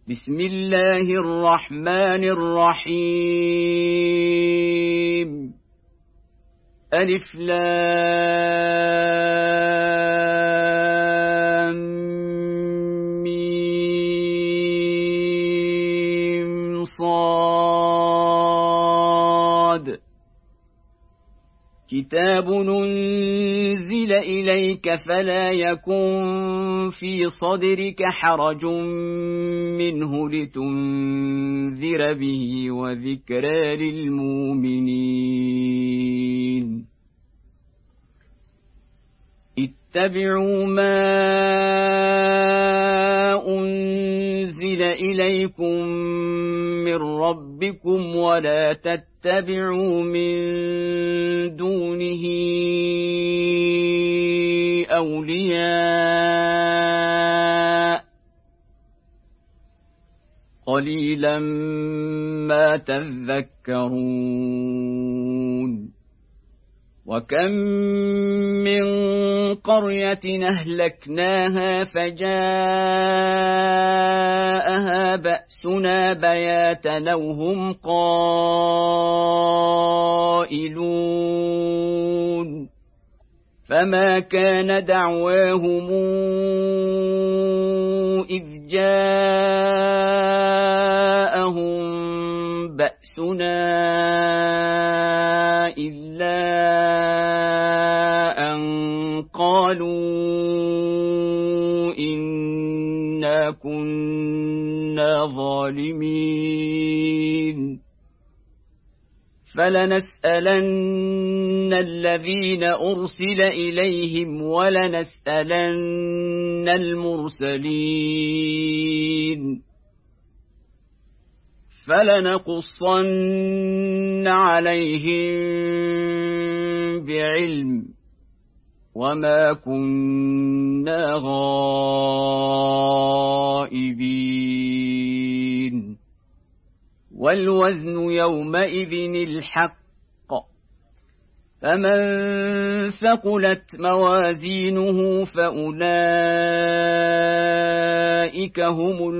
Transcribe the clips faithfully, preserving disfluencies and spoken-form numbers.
بسم الله الرحمن الرحيم ألف لام ميم صاد كتاب أنزل إليك فلا يكن في صدرك حرج منه لتنذر به وذكرى للمؤمنين اتبعوا ما أنزل إليكم من ربكم ولا تتبعوا من دونه أولياء قليلا ما تذكرون وكم من قرية أهلكناها فجاءها بأسنا بياتا أو هم قائلون فما كان دعواهم إذ جاءهم بأسنا إلا أن قالوا إنا كنا ظالمين فلنسألن الذين أرسل إليهم ولنسألن المرسلين فلنقصن عليهم بعلم وما كنا غائبين والوزن يومئذ الحق فمن ثقلت موازينه فأولئك هم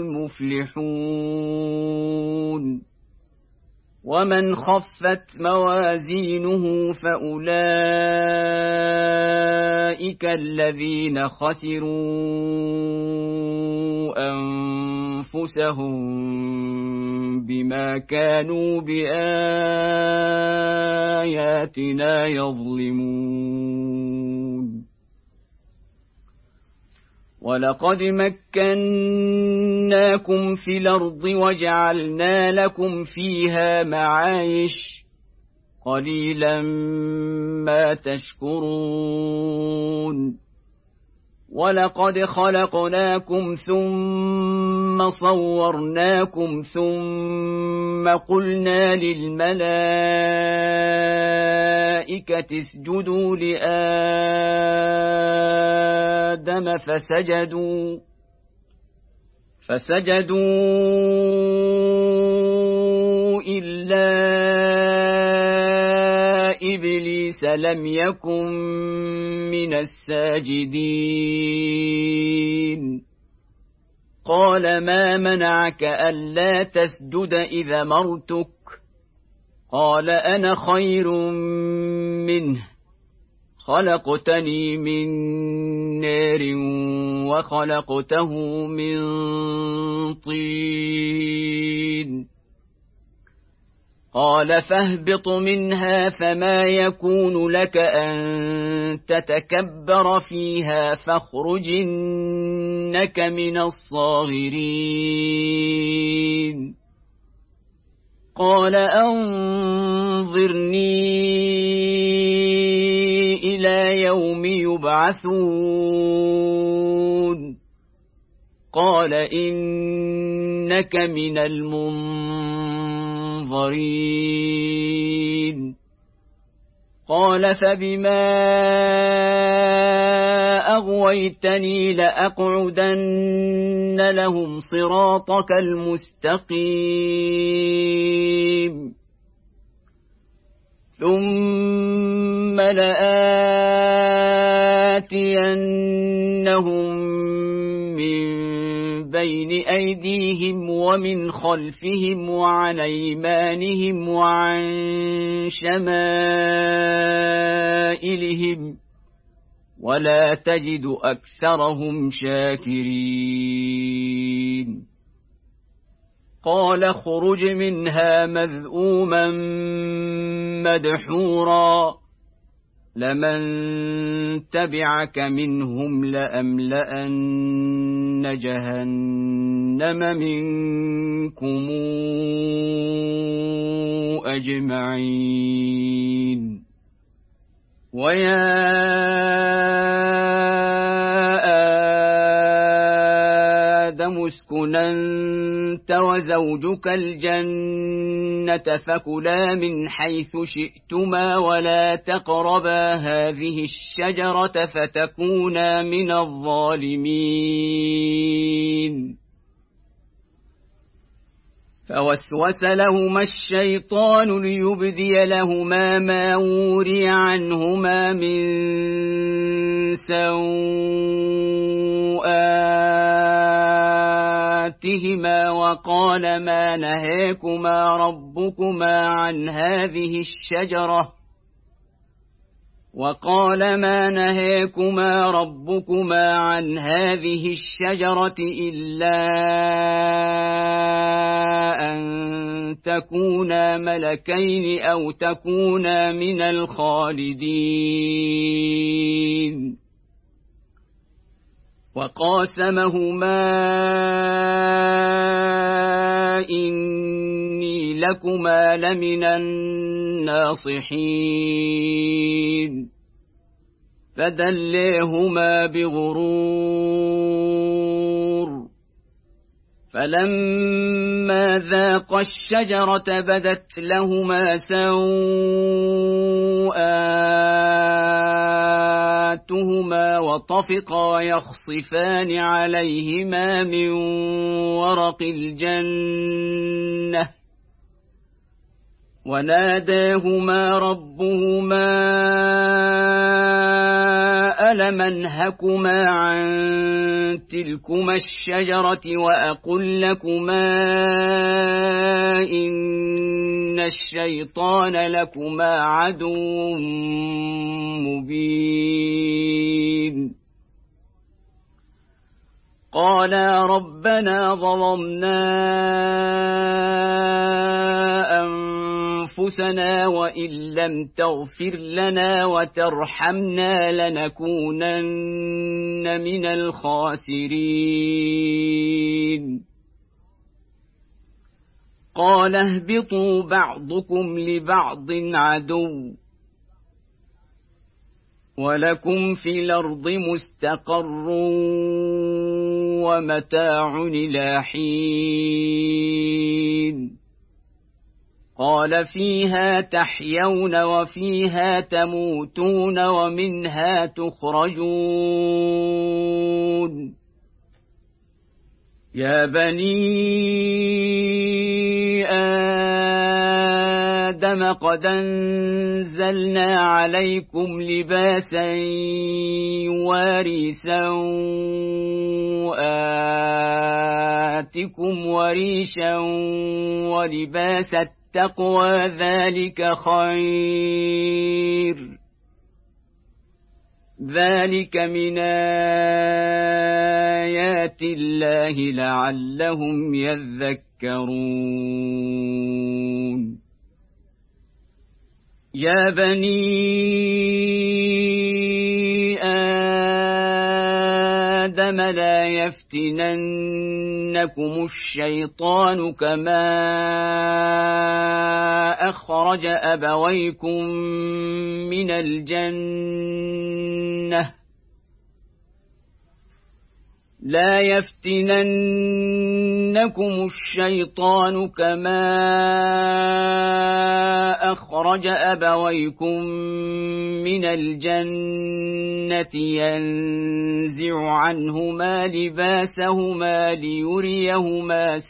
المفلحون ومن خفت موازينه فأولئك الذين خسروا أنفسهم بما كانوا بآياتنا يظلمون ولقد مكناكم في الأرض وجعلنا لكم فيها معايش قليلا ما تشكرون ولقد خلقناكم ثم صورناكم ثم قلنا للملائكة اسجدوا لآدم فسجدوا فسجدوا إلا إبليس لم يكن من الساجدين قال ما منعك ألا تسجد إذا مرتك قال أنا خير منه خلقتني من نار وخلقته من طين قال فاهبط منها فما يكون لك أن تتكبر فيها فاخرج إنك من الصاغرين قال أنظرني إلى يوم يبعثون قال إنك من المنظرين قال فبما أغويتني لأقعدن لهم صراطك المستقيم ثم لآتينهم من بين أيديهم ومن خلفهم وعن أيمانهم وعن شمائلهم ولا تجد أكثرهم شاكرين قال اخرج منها مذءوما مدحورا لمن تبعك منهم لأملأن جهنم منكم أجمعين ويا آدم اسكن أنت وزوجك الجنة فكلا من حيث شئتما ولا تقربا هذه الشجرة فتكونا من الظالمين فوسوس لهما الشيطان ليبدي لهما ما وري عنهما من سوآتهما وقال ما نهاكما ربكما عن هذه الشجرة وقال ما نهاكما ربكما عن هذه الشجرة إلا أن تكونا ملكين أو تكونا من الخالدين وقاسمهما إني لكما لمن الناصحين فدليهما بغرور فلما ذاقا الشجرة بدت لهما سوآتهما وطفقا يخصفان عليهما من ورق الجنة وناداهما ربهما ألم أنهكما عن تلكما الشجرة وأقل لكما إن الشيطان لكما عدو مبين قالا ربنا ظلمنا أنفسنا وإن لم تغفر لنا وترحمنا لنكونن من الخاسرين قال اهبطوا بعضكم لبعض عدو ولكم في الأرض مستقر ومتاع إلى حين قال فيها تحيون وفيها تموتون ومنها تخرجون يا بني آدم قد أنزلنا عليكم لباسا يواري سوآتكم وريشا ولباس التقوى ذلك خير ذلك من آيات الله لعلهم يذكرون يا بني آدم لا يفتننكم الشيطان كما أخرج أبويكم من الجنة لا يفتننكم الشيطان كما أخرج أبويكم من الجنة ينزع عنهما لباسهما ليريهما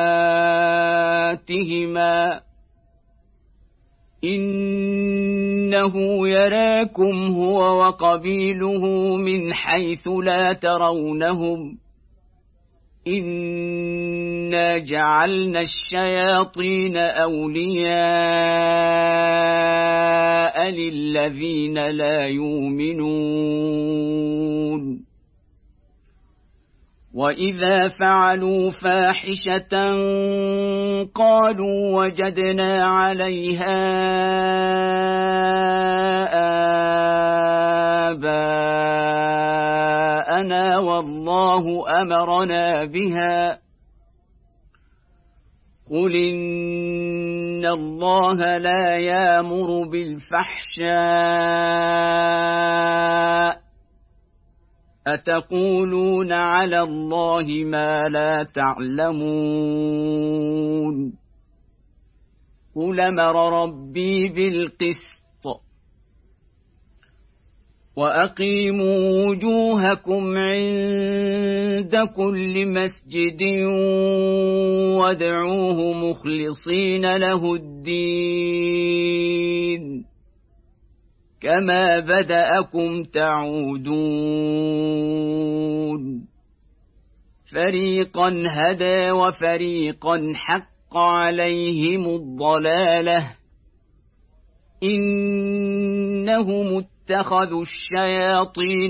سوآتهما إنه إنه يراكم هو وقبيله من حيث لا ترونهم إنا جعلنا الشياطين أولياء للذين لا يؤمنون وإذا فعلوا فاحشة قالوا وجدنا عليها آباءنا والله أمرنا بها قل إن الله لا يأمر بالفحشاء أتقولون على الله ما لا تعلمون قل أمر ربي بالقسط وأقيموا وجوهكم عند كل مسجد وادعوه مخلصين له الدين كما بدأكم تعودون فريقا هدى وفريقا حق عليهم الضلالة إنهم اتخذوا الشياطين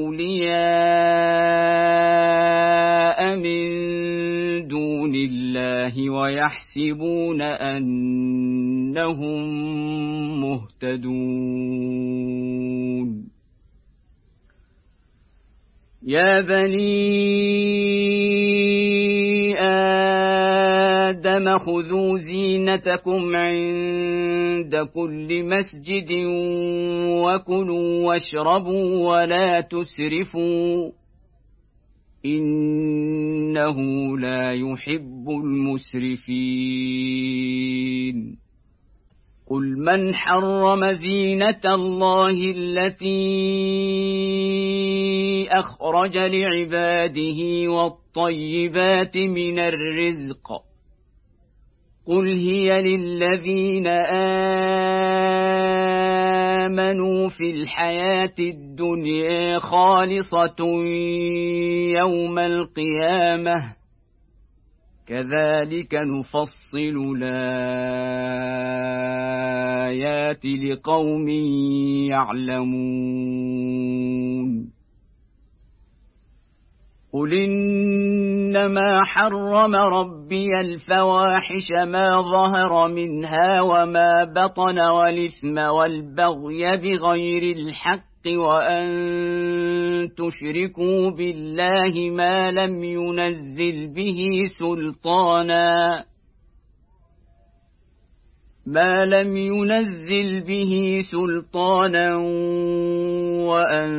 أولياء من دون الله ويحسبون أنهم مهتدون يا بني آدم خذوا زينتكم عند كل مسجد وكلوا واشربوا ولا تسرفوا إنه لا يحب المسرفين قل من حرم زينة الله التي أخرج لعباده والطيبات من الرزق قل هي للذين آمنوا في الحياة الدنيا خالصة يوم القيامة كذلك نفصل الآيات لقوم يعلمون قل إنما حرم ربي الفواحش ما ظهر منها وما بطن والإثم والبغي بغير الحق وأن تشركوا بالله ما لم ينزل به سلطانا ما لم ينزل به سلطانا وأن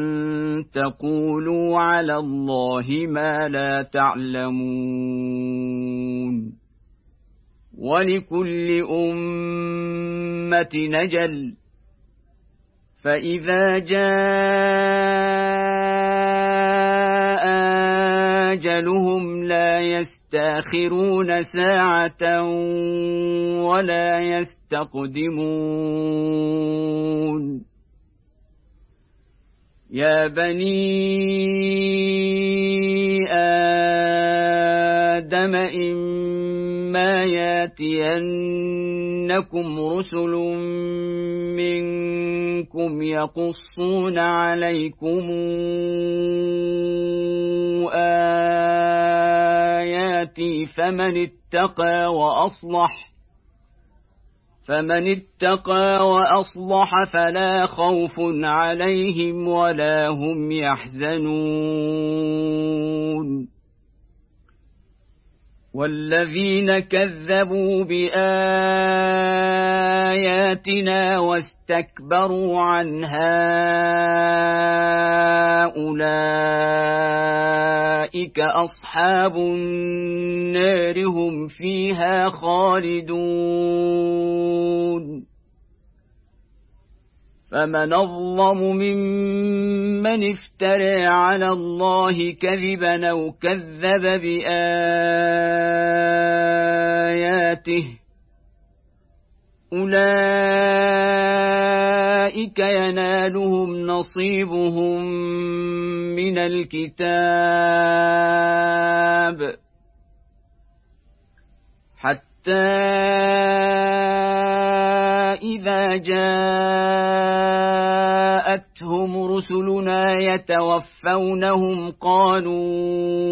تقولوا على الله ما لا تعلمون ولكل أمة نجل فإذا جاء أجلهم لا يستأخرون ساعة ولا يستقدمون يا بني آدم إما ياتينكم رسل منكم يقصون عليكم آياتي فمن اتقى وأصلح فمن اتقى وأصلح فلا خوف عليهم ولا هم يحزنون والذين كذبوا بآياتنا واستكبروا عنها أولئك أصحاب النار هم فيها خالدون فمن أظلم ممن افترى على الله كذبا أو كذب بآياته أولئك ينالهم نصيبهم من الكتاب حتى إذا جاءتهم رسلنا يتوفونهم قالوا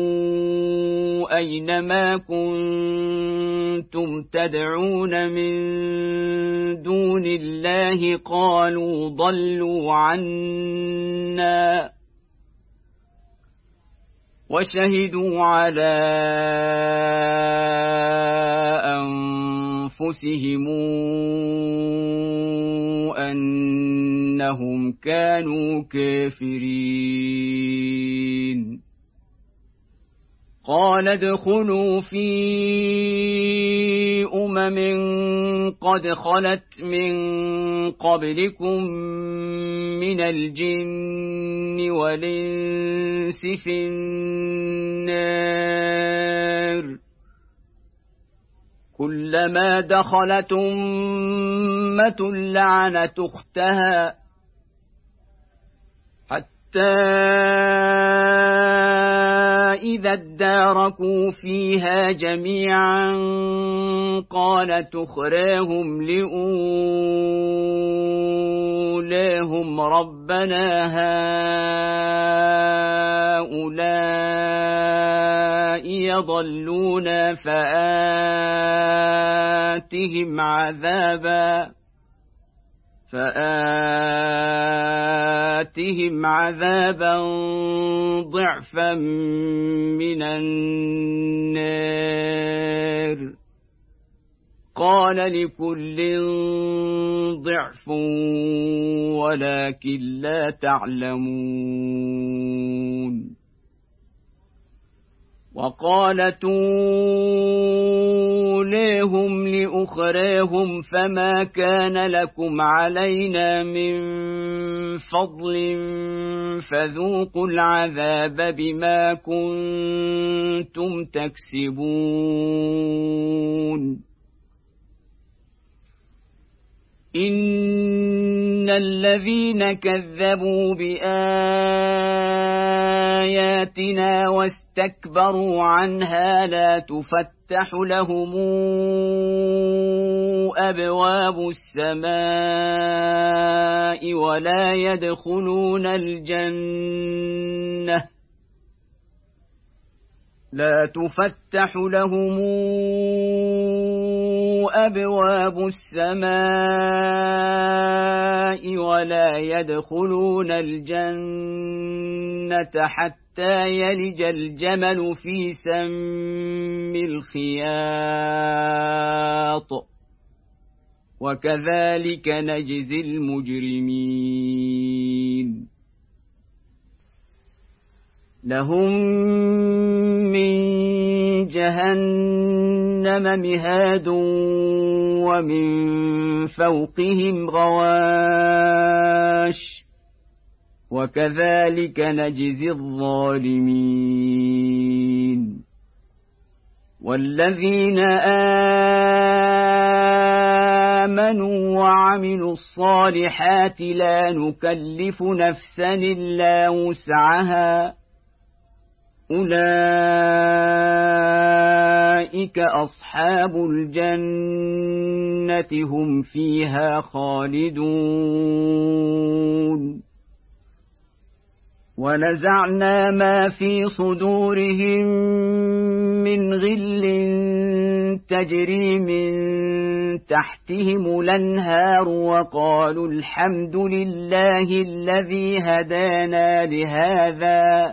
أين ما كنتم تدعون من دون الله قالوا ضلوا عنا وشهدوا على أنفسهم أنهم كانوا كافرين قال ادخلوا في أمم قد خلت من قبلكم من الجن والإنس في النار كلما دخلت أمة لعنت أختها حتى إذا اداركوا فيها جميعا قالت أخراهم لأولاهم ربنا هؤلاء يضلون فآتهم عذابا فآتهم عذابا ضعفا من النار قال لكل ضعف ولكن لا تعلمون وقالت أولاهم لأخراهم فما كان لكم علينا من فضل فذوقوا العذاب بما كنتم تكسبون إن الذين كذبوا بآياتنا واستكبروا عنها لا تفتح لهم أبواب السماء ولا يدخلون الجنة لا تفتح لهم أبواب السماء ولا يدخلون الجنة حتى يلج الجمل في سم الخياط وكذلك نجزي المجرمين لهم من جهنم مهاد ومن فوقهم غواش وكذلك نجزي الظالمين والذين آمنوا وعملوا الصالحات لا نكلف نفسا إلا وسعها أولئك أصحاب الجنة هم فيها خالدون ونزعنا ما في صدورهم من غل تجري من تحتهم الأنهار وقالوا الحمد لله الذي هدانا لهذا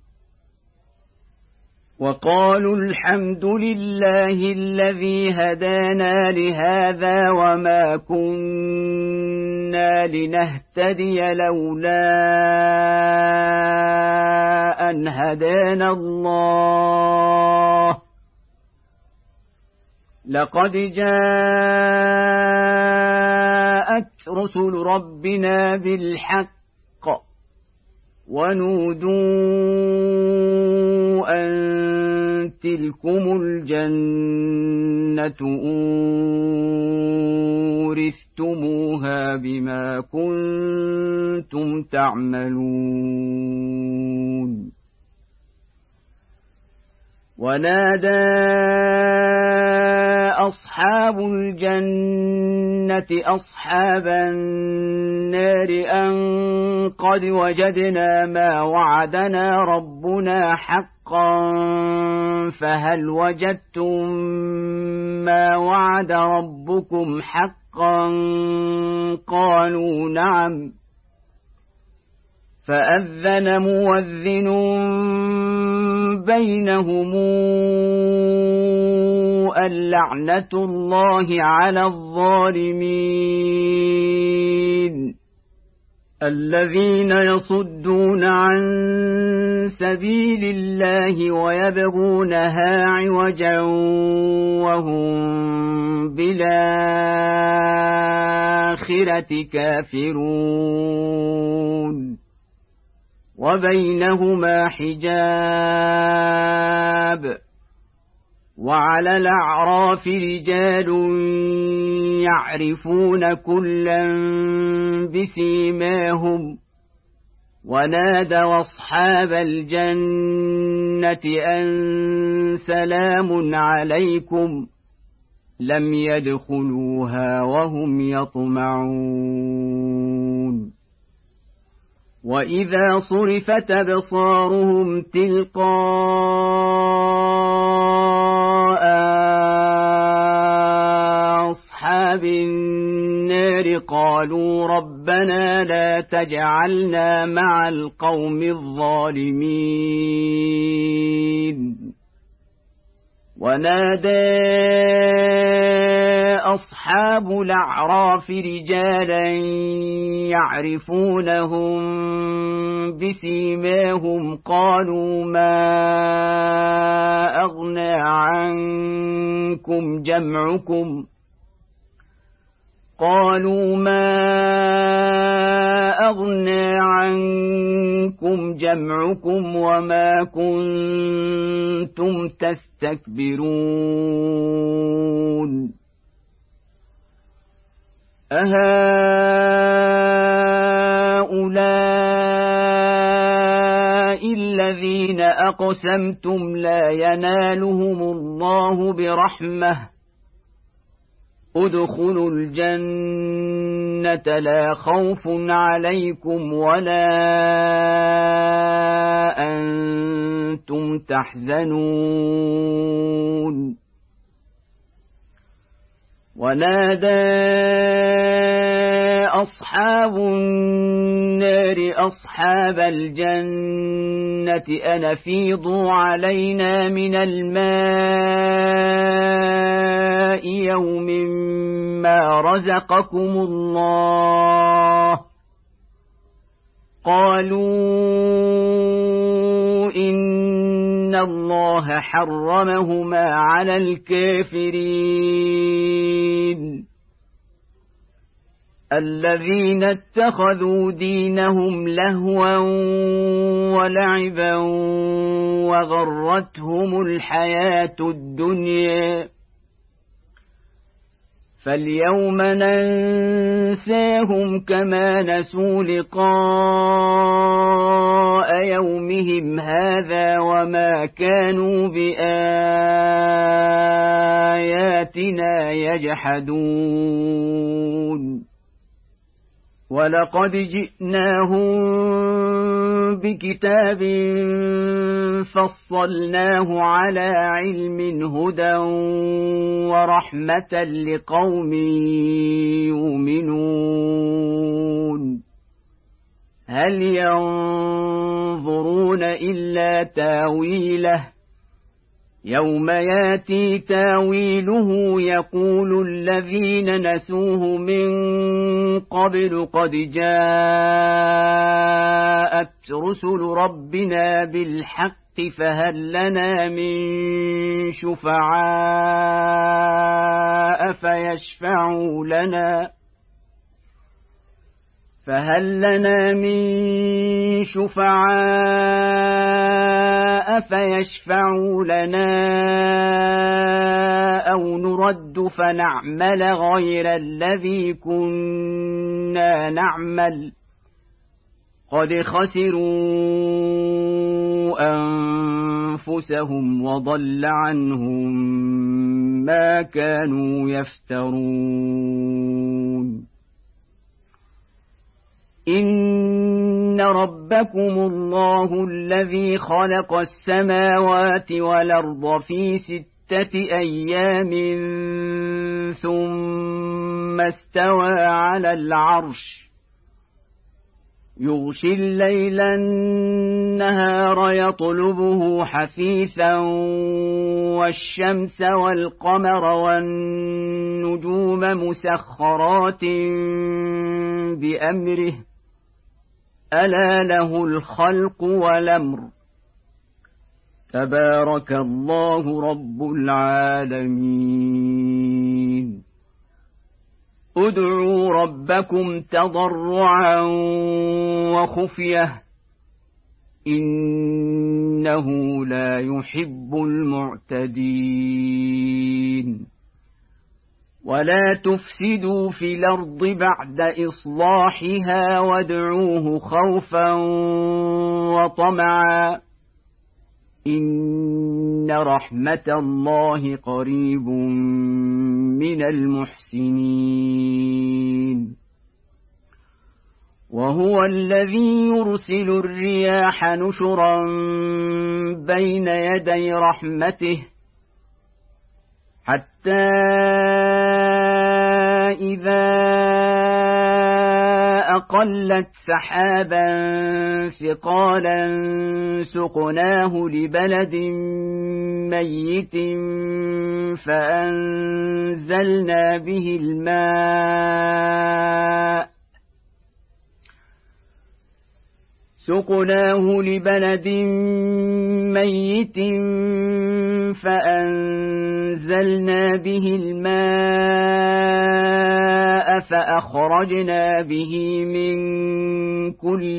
وقالوا الحمد لله الذي هدانا لهذا وما كنا لنهتدي لولا أن هدانا الله لقد جاءت رسل ربنا بالحق ونودوا أن تلكم الجنة أورثتموها بما كنتم تعملون. ونادى أصحاب الجنة أصحاب النار أن قد وجدنا ما وعدنا ربنا حقا فهل وجدتم ما وعد ربكم حقا؟ قالوا نعم. فأذن مؤذن بينهم اللعنة الله على الظالمين الذين يصدون عن سبيل الله ويبغونها عوجا وهم بالآخرة كافرون وبينهما حجاب. وعلى الأعراف رجال يعرفون كلا بسيماهم ونادوا أصحاب الجنة أن سلام عليكم لم يدخلوها وهم يطمعون. وإذا صرفت أبصارهم تلقاء أصحاب النار قالوا ربنا لا تجعلنا مع القوم الظالمين. ونادى أصحاب الأعراف رجالا يعرفونهم بسيماهم قالوا ما أغنى عنكم جمعكم قالوا ما أغنى عنكم جمعكم وما كنتم تستكبرون أهؤلاء الذين أقسمتم لا ينالهم الله برحمة ادخلوا الجنة لا خوف عليكم ولا أنتم تحزنون. ونادى أصحاب النار أصحاب الجنة أن أفيضوا علينا من الماء يوم ما رزقكم الله قالوا إن الله حرمهما على الكافرين الذين اتخذوا دينهم لهوا ولعبا وغرتهم الحياة الدنيا فاليوم ننساهم كما نسوا لقاء يومهم هذا وما كانوا بآياتنا يجحدون. ولقد جئناهم بكتاب فصلناه على علم هدى ورحمة لقوم يؤمنون. هل ينظرون إلا تاويله يوم ياتي تاويله يقول الذين نسوه من قبل قد جاءت رسل ربنا بالحق فهل لنا من شفعاء فيشفعوا لنا فهل لنا من شفعاء فيشفعوا لنا أو نرد فنعمل غير الذي كنا نعمل قد خسروا أنفسهم وضل عنهم ما كانوا يفترون إن ربكم الله الذي خلق السماوات والأرض في ستة أيام ثم استوى على العرش يغشي الليل النهار يطلبه حثيثا والشمس والقمر والنجوم مسخرات بأمره ألا له الخلق والأمر تبارك الله رب العالمين ادعوا ربكم تضرعا وخفية إنه لا يحب المعتدين ولا تفسدوا في الأرض بعد إصلاحها وادعوه خوفا وطمعا إن رحمة الله قريب من المحسنين وهو الذي يرسل الرياح نشرا بين يدي رحمته حتى إذا أقلت سحابا ثقالا سقناه لبلد ميت فأنزلنا به الماء سقناه لبلد ميت فأنزلنا به الماء فأخرجنا به من كل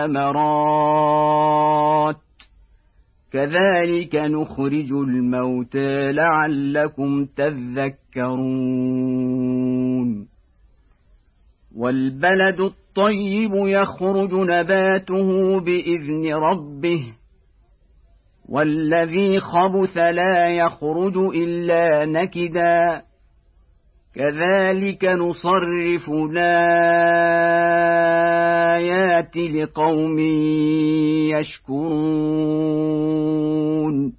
الثمرات كذلك نخرج الموتى لعلكم تذكرون والبلد الطيب يخرج نباته بإذن ربه والذي خبث لا يخرج إلا نكدا كذلك نصرف الآيات لقوم يشكرون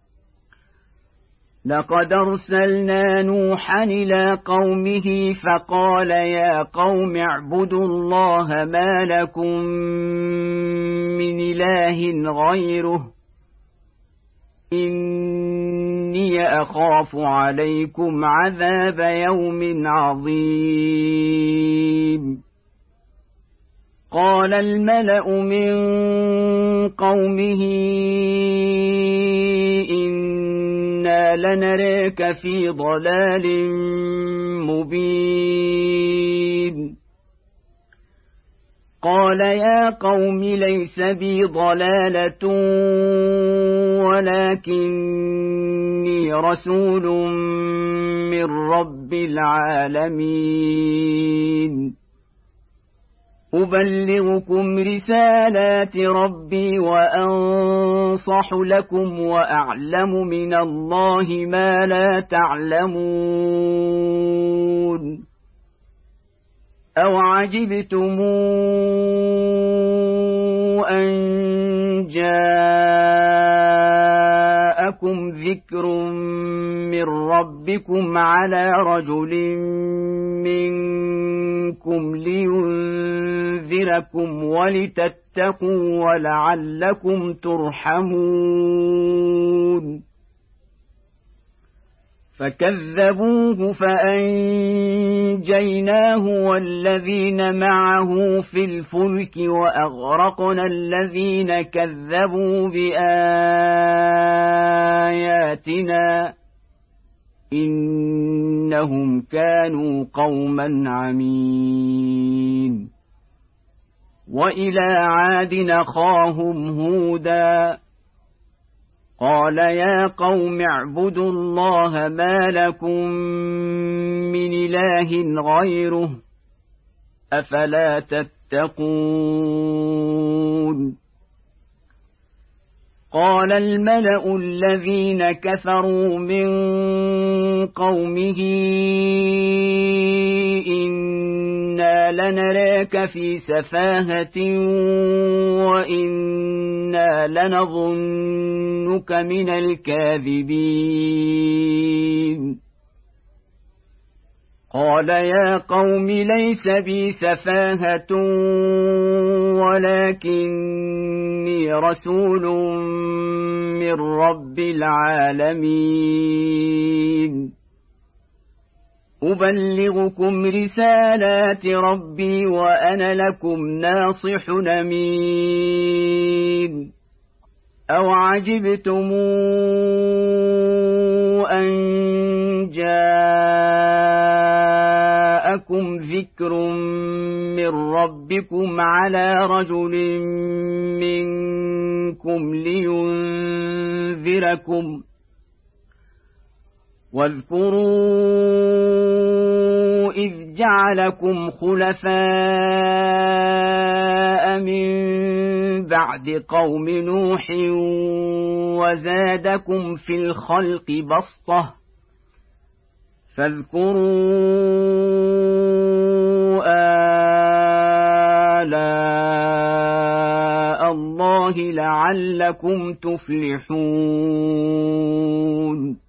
لقد أرسلنا نوحا إلى قومه فقال يا قوم اعبدوا الله ما لكم من إله غيره إني أخاف عليكم عذاب يوم عظيم قال الملأ من قومه إنا لنراك في ضلال مبين قال يا قوم ليس بي ضلالة ولكني رسول من رب العالمين أبلغكم رسالات ربي وأنصح لكم وأعلم من الله ما لا تعلمون أو عجبتم أن جاءكم ذكر من ربكم على رجل منكم لينذركم ولتتقوا ولعلكم ترحمون فكذبوه فأنجيناه والذين معه في الفلك وأغرقنا الذين كذبوا بآياتنا إنهم كانوا قوما عمين وإلى عاد أخاهم هودا قال يا قوم اعبدوا الله ما لكم من إله غيره أفلا تتقون قال الملأ الذين كفروا من قومه إنا لنراك في سفاهة وإنا لنظنك من الكاذبين قال يا قوم ليس بي سفاهة ولكني رسول من رب العالمين أبلغكم رسالات ربي وأنا لكم ناصح أمين أو عجبتم أن جاءكم ذكر من ربكم على رجل منكم لينذركم واذكروا إذ جعلكم خلفاء من بعد قوم نوح وزادكم في الخلق بسطة فاذكروا آلاء الله لعلكم تفلحون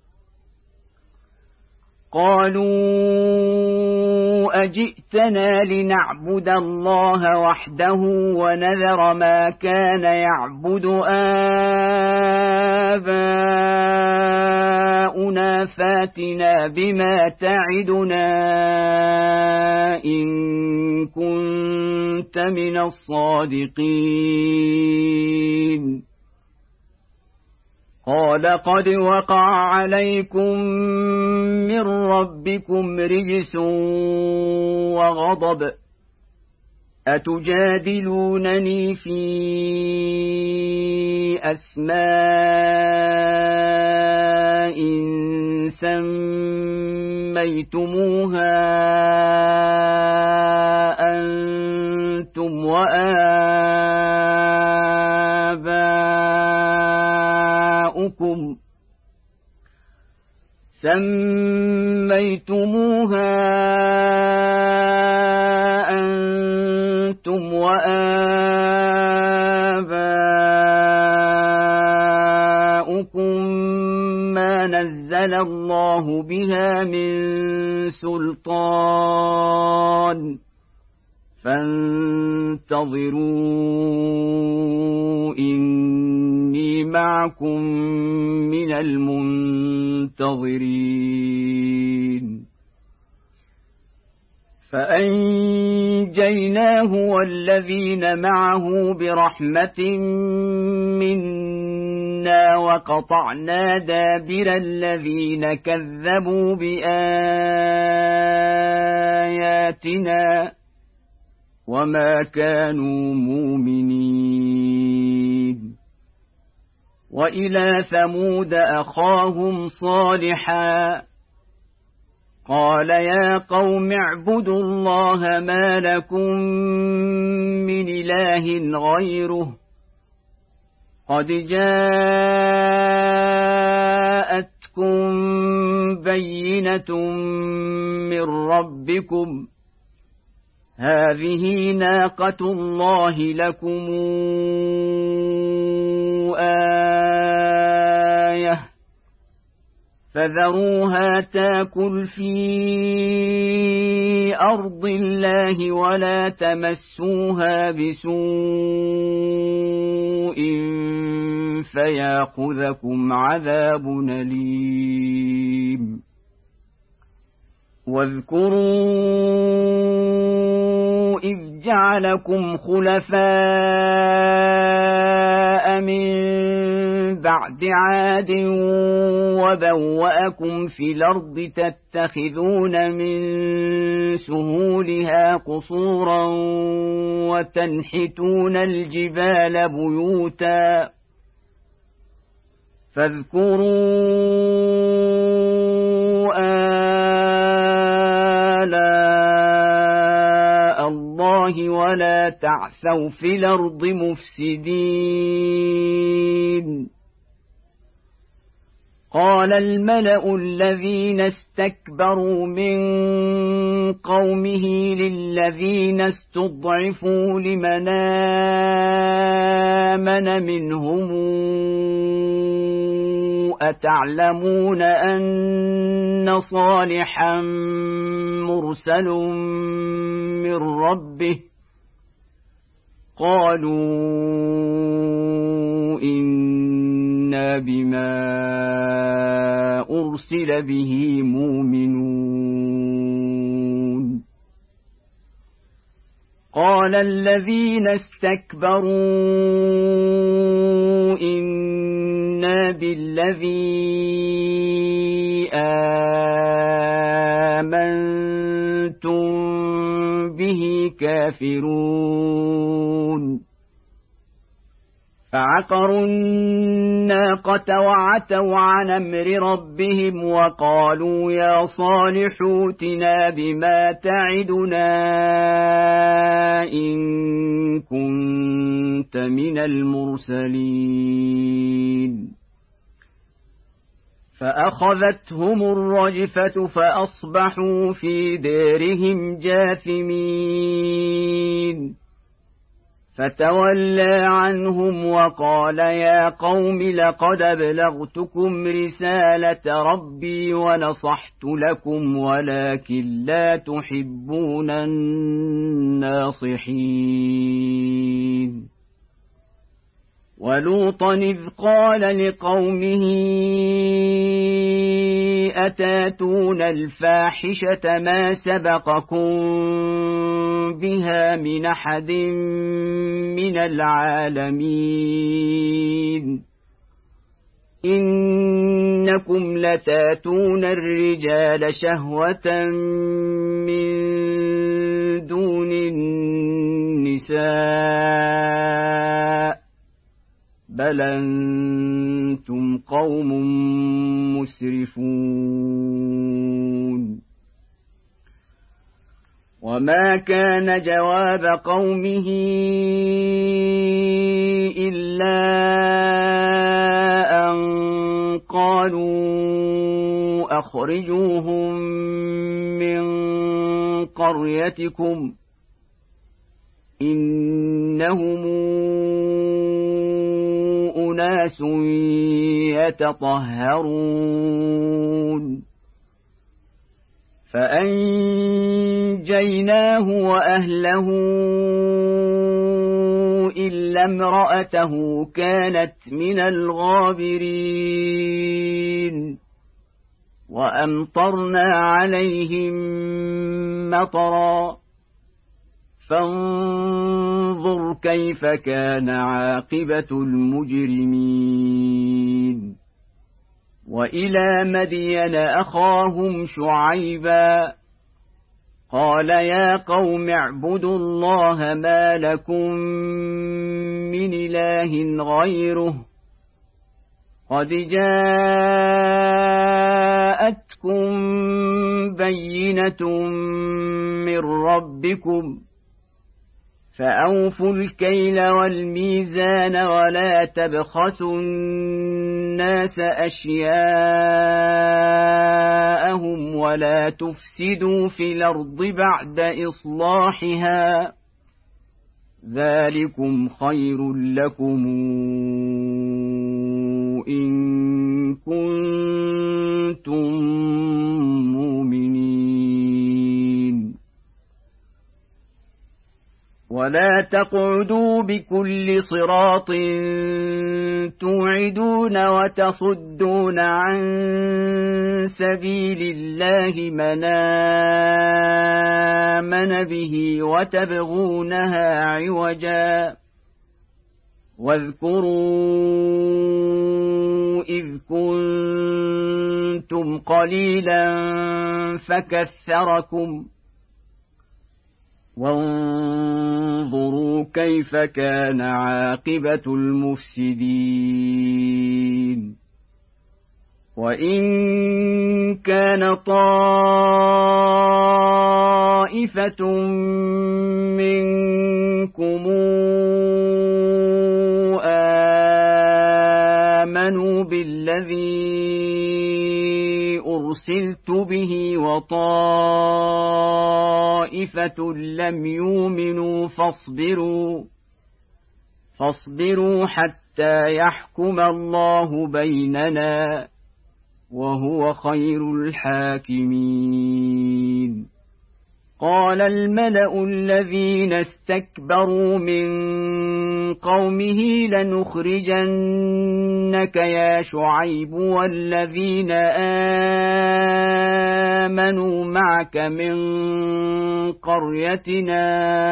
قالوا أجئتنا لنعبد الله وحده ونذر ما كان يعبد آباؤنا فاتنا بما تعدنا إن كنت من الصادقين قال قد وقع عليكم من ربكم رجس وغضب أتجادلونني في أسماء سميتموها أنتم وآباؤكم سميتموها أنتم وآباؤكم ما نزل الله بها من سلطان فانتظروا إني معكم من المنتظرين فأنجيناه والذين معه برحمة منا وقطعنا دابر الذين كذبوا بآياتنا وما كانوا مؤمنين وإلى ثمود أخاهم صالحا قال يا قوم اعبدوا الله ما لكم من إله غيره قد جاءتكم بينة من ربكم هذه ناقة الله لكم آية فذروها تاكل في أرض الله ولا تمسوها بسوء فيأخذكم عذاب أليم واذكروا إذ جعلكم خلفاء من بعد عاد وبوأكم في الأرض تتخذون من سهولها قصورا وتنحتون الجبال بيوتا فاذكروا آلاء الله ولا تعثوا في الأرض مفسدين. قال الملأ الذين استكبروا من قومه للذين استضعفوا لمن آمن منهم أتعلمون أن صالحا مرسل من ربه قالوا إنا بما أرسل به مؤمنون. قال الذين استكبروا إنا بالذي آمنتم به كافرون. فعقروا الناقة وعتوا عن أمر ربهم وقالوا يا صالح ائتنا بما تعدنا إن كنت من المرسلين. فأخذتهم الرجفة فأصبحوا في دارهم جاثمين. فتولى عنهم وقال يا قوم لقد أبلغتكم رسالة ربي ونصحت لكم ولكن لا تحبون الناصحين. ولوطا إذ قال لقومه أتاتون الفاحشة ما سبقكم بها من أحد من العالمين إنكم لتاتون الرجال شهوة من دون النساء بل أنتم قوم مسرفون. وما كان جواب قومه إلا أن قالوا أخرجوهم من قريتكم إنهم أناس يتطهرون. فأنجيناه وأهله إلا امرأته كانت من الغابرين. وأمطرنا عليهم مطرا فانظر كيف كان عاقبة المجرمين. وإلى مدين أخاهم شعيبا قال يا قوم اعبدوا الله ما لكم من إله غيره قد جاءتكم بينة من ربكم فأوفوا الكيل والميزان ولا تبخسوا الناس أشياءهم ولا تفسدوا في الأرض بعد إصلاحها ذلكم خير لكم إن كنتم مؤمنين. ولا تقعدوا بكل صراط توعدون وتصدون عن سبيل الله من آمن به وتبغونها عوجا واذكروا إذ كنتم قليلا فكثركم وانظروا كيف كان عاقبة المفسدين وإن كان طائفة منكم آمنوا بالذي أرسلت به وطائفة لم يؤمنوا فاصبروا فاصبروا حتى يحكم الله بيننا وهو خير الحاكمين. قال الملأ الذين استكبروا من قومه لنخرجنك يا شعيب والذين آمنوا معك من قريتنا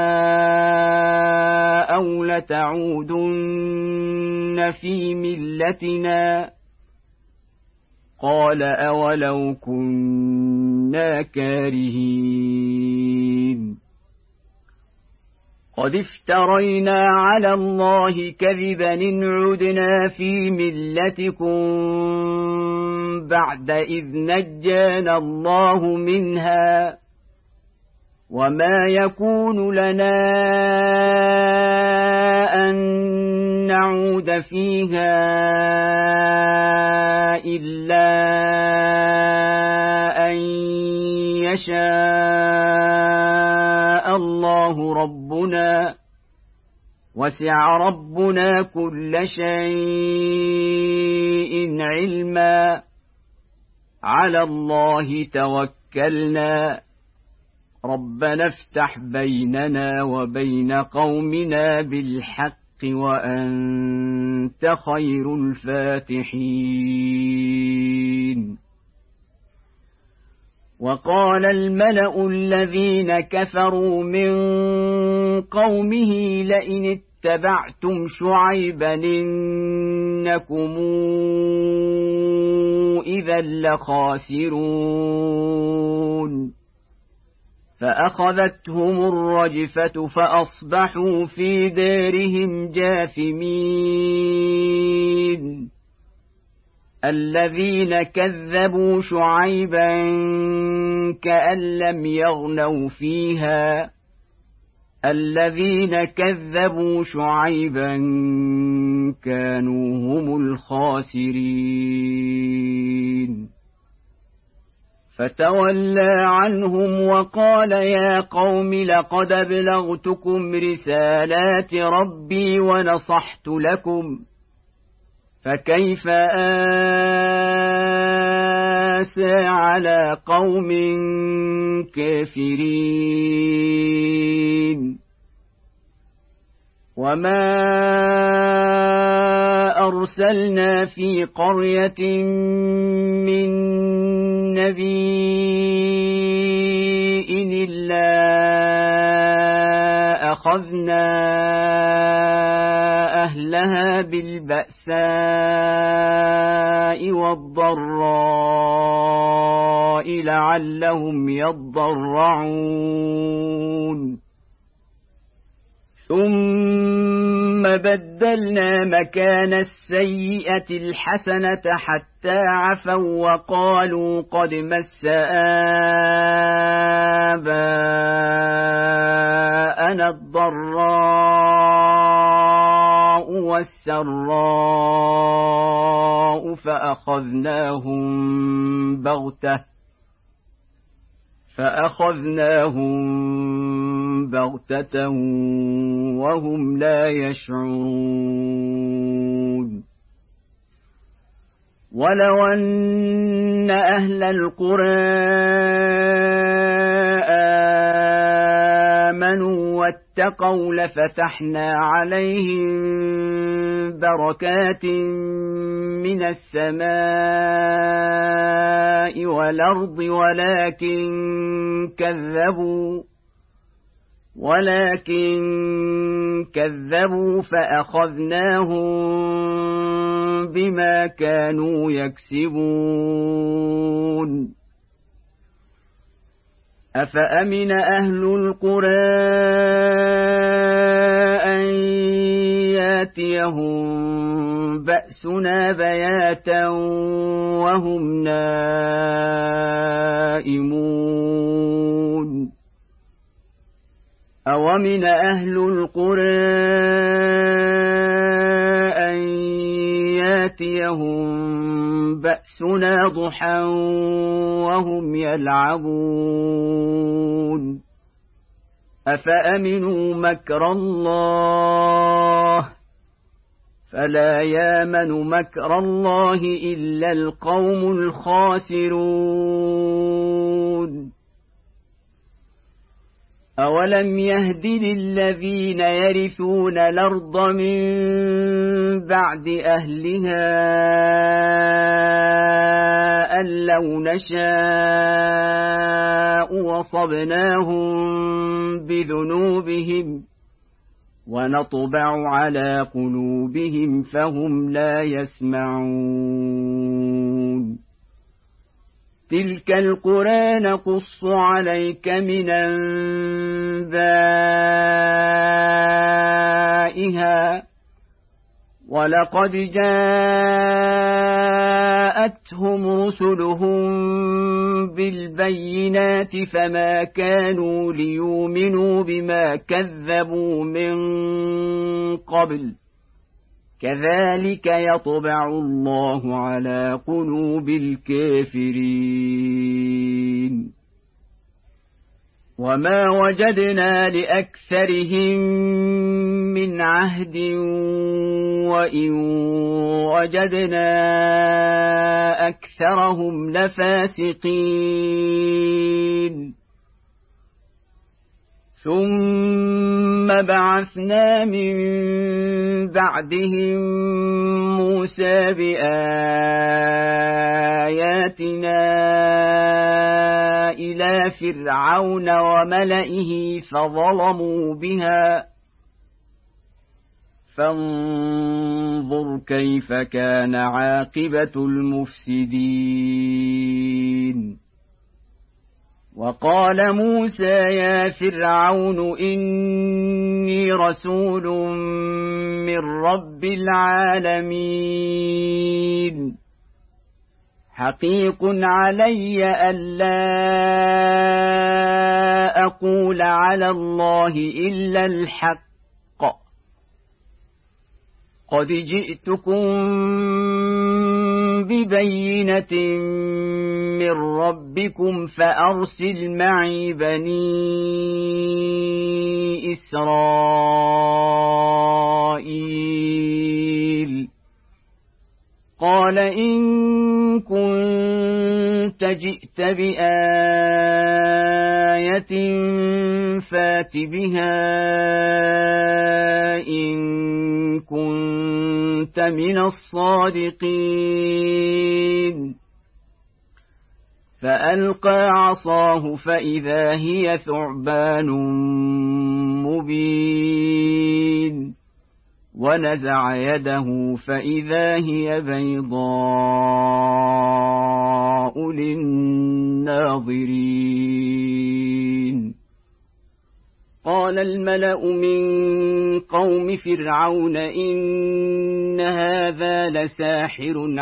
أو لتعودن في ملتنا قال أولو كنا كارهين قد افترينا على الله كذبا إن عدنا في ملتكم بعد إذ نجانا الله منها وما يكون لنا أن نعود فيها إلا أن يشاء الله ربنا وسع ربنا كل شيء علما على الله توكلنا ربنا افتح بيننا وبين قومنا بالحق وأنت خير الفاتحين. وقال الملأ الذين كفروا من قومه لئن اتبعتم شعيبا إنكم إذا لخاسرون فأخذتهم الرجفة فأصبحوا في دارهم جاثمين. الذين كذبوا شعيبا كأن لم يغنوا فيها الذين كذبوا شعيبا كانوا هم الخاسرين. فتولى عنهم وقال يا قوم لقد أبلغتكم رسالات ربي ونصحت لكم فكيف آسى على قوم كافرين. وما أرسلنا في قرية من نبي إلا أخذنا أهلها بالبأساء والضراء لعلهم يضرعون ثم بدلنا مكان السيئة الحسنة حتى عفوا وقالوا قد مس آباءنا الضراء والسراء فأخذناهم بغتة فأخذناهم بغتة وهم لا يشعرون. ولو أن أهل القرى آمنوا واتقوا لفتحنا عليهم بركات من السماء والأرض ولكن كذبوا ولكن كذبوا فأخذناهم بما كانوا يكسبون أفأمن أهل القرى أن ياتيهم بأسنا بياتا وهم نائمون أومن أهل القرى أن ياتيهم بأسنا ضحى وهم يلعبون أفأمنوا مكر الله فلا يامن مكر الله إلا القوم الخاسرون أولم يهد للذين يرثون الأرض من بعد أهلها أن لو نشاء وصبناهم بذنوبهم ونطبع على قلوبهم فهم لا يسمعون تلك القرى نقص عليك من أنبائها ولقد جاءتهم رسلهم بالبينات فما كانوا ليؤمنوا بما كذبوا من قبل كذلك يطبع الله على قلوب الكافرين وما وجدنا لأكثرهم من عهد وإن وجدنا أكثرهم لفاسقين ثم بعثنا من بعدهم موسى بآياتنا إلى فرعون وملئه فظلموا بها فانظر كيف كان عاقبة المفسدين وقال موسى يا فرعون إني رسول من رب العالمين حقيق علي ألا أقول على الله إلا الحق قد جئتكم ببينة من ربكم فأرسل معي بني إسرائيل قال إن كنت جئت بآية فات بها إن كنت من الصادقين فألقى عصاه فإذا هي ثعبان مبين ونزع يده فإذا هي بيضاء للناظرين قال الملأ من قوم فرعون إن هذا لساحر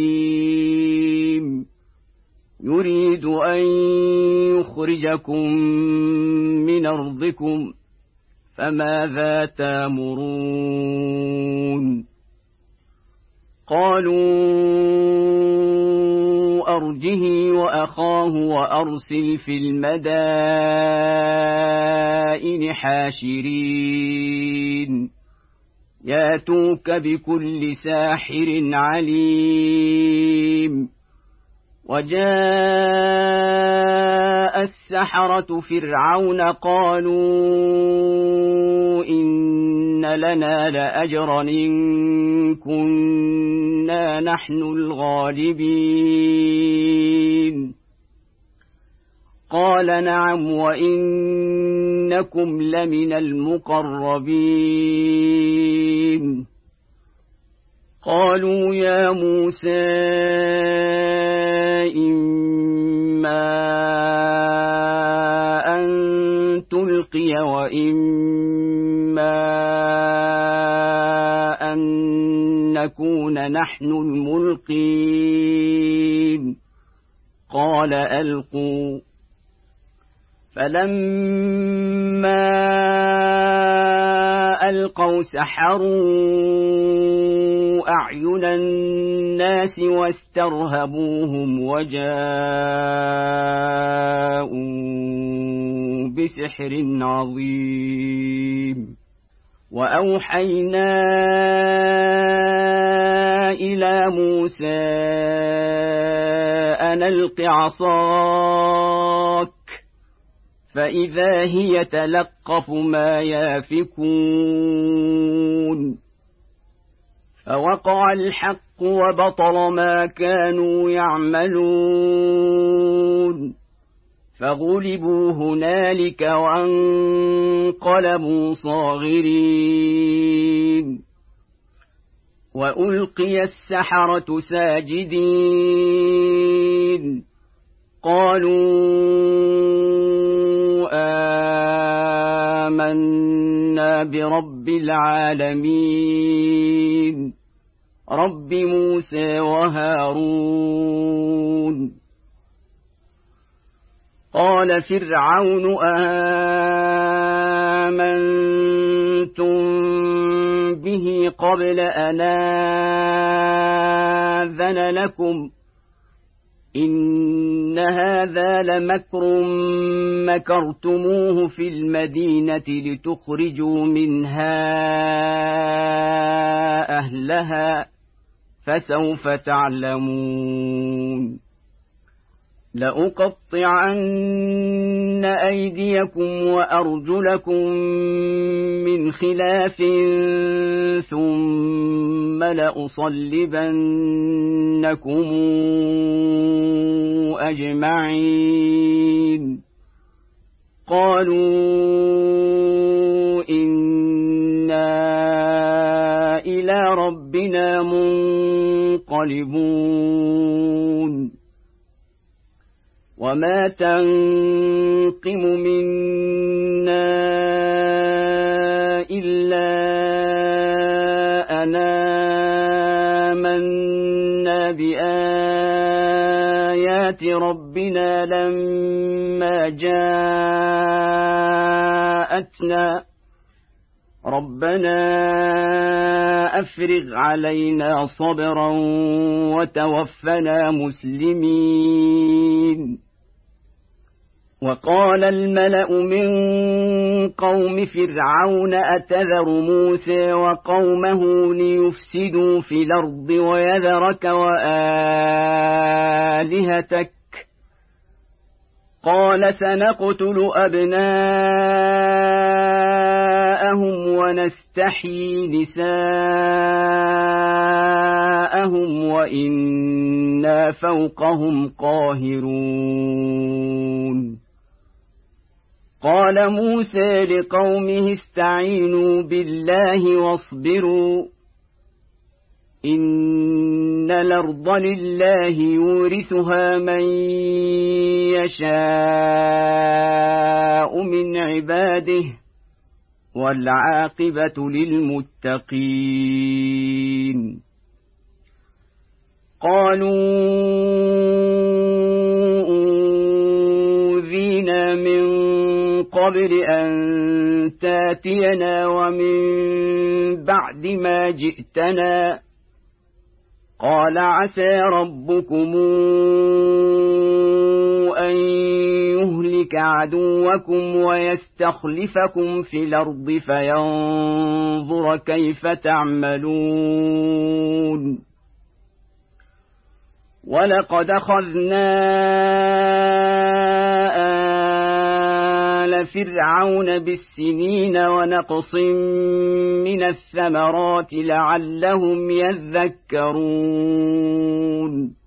عليم يريد أن يخرجكم من أرضكم فماذا تأمرون قالوا أرجه وأخاه وأرسل في المدائن حاشرين ياتوك بكل ساحر عليم وجاء السحرة فرعون قالوا إن لنا لأجرا إن كنا نحن الغالبين قال نعم وإنكم لمن المقربين قالوا يا موسى إما أن تلقي وإما أن نكون نحن الملقين قال ألقوا فلما ألقوا سحروا أعين الناس واسترهبوهم وجاءوا بسحر عظيم وأوحينا إلى موسى أن ألق عصاك فإذا هي تلقف ما يافكون فوقع الحق وبطل ما كانوا يعملون فغلبوا هنالك وانقلبوا صاغرين وألقي السحرة ساجدين قالوا آمنا برب العالمين رب موسى وهارون قال فرعون آمنتم به قبل أن آذن لكم إن هذا لمكر مكرتموه في المدينة لتخرجوا منها أهلها فسوف تعلمون لأقطعن أيديكم وأرجلكم من خلاف ثم لأصلبنكم أجمعين قالوا إنا إلى ربنا منقلبون وما تنقم منا إلا أن آمنا بآيات ربنا لما جاءتنا ربنا أفرغ علينا صبرا وتوفنا مسلمين وقال الملأ من قوم فرعون أتذر موسى وقومه ليفسدوا في الأرض ويذرك وآلهتك قال سنقتل أبناءهم ونستحيي نساءهم وإنا فوقهم قاهرون قال موسى لقومه استعينوا بالله واصبروا إن الأرض لله يورثها من يشاء من عباده والعاقبة للمتقين قالوا أوذينا من قبل أن تاتينا ومن بعد ما جئتنا قال عسى ربكم أن يهلك عدوكم ويستخلفكم في الأرض فينظر كيف تعملون ولقد أخذنا آل فرعون بالسنين ونقص من الثمرات لعلهم يذكرون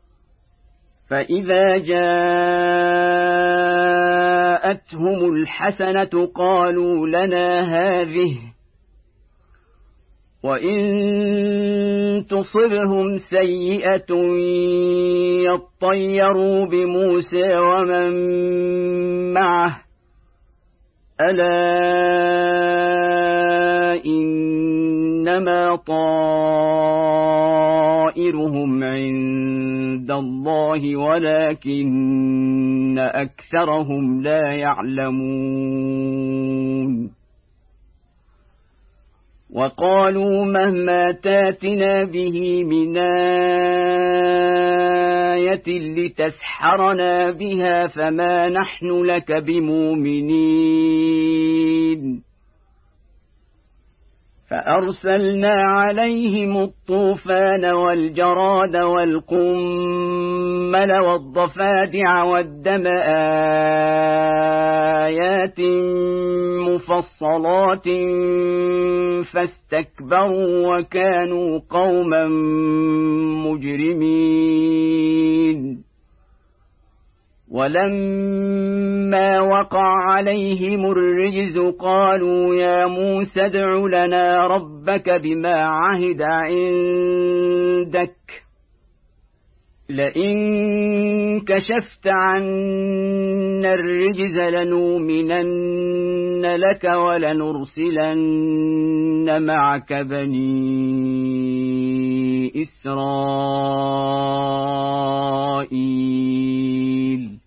فإذا جاءتهم الحسنة قالوا لنا هذه وإن تصبهم سيئة يطيروا بموسى ومن معه ألا إنما طائرهم عند الله ولكن أكثرهم لا يعلمون وقالوا مهما تاتنا به من آية لتسحرنا بها فما نحن لك بمؤمنين فأرسلنا عليهم الطوفان والجراد والقمل والضفادع والدم آيات مفصلات فاستكبروا وكانوا قوما مجرمين ولما وقع عليهم الرجز قالوا يا موسى ادع لنا ربك بما عهد عندك لئن كشفت عنا الرجز لنؤمنن لك ولنرسلن معك بني إسرائيل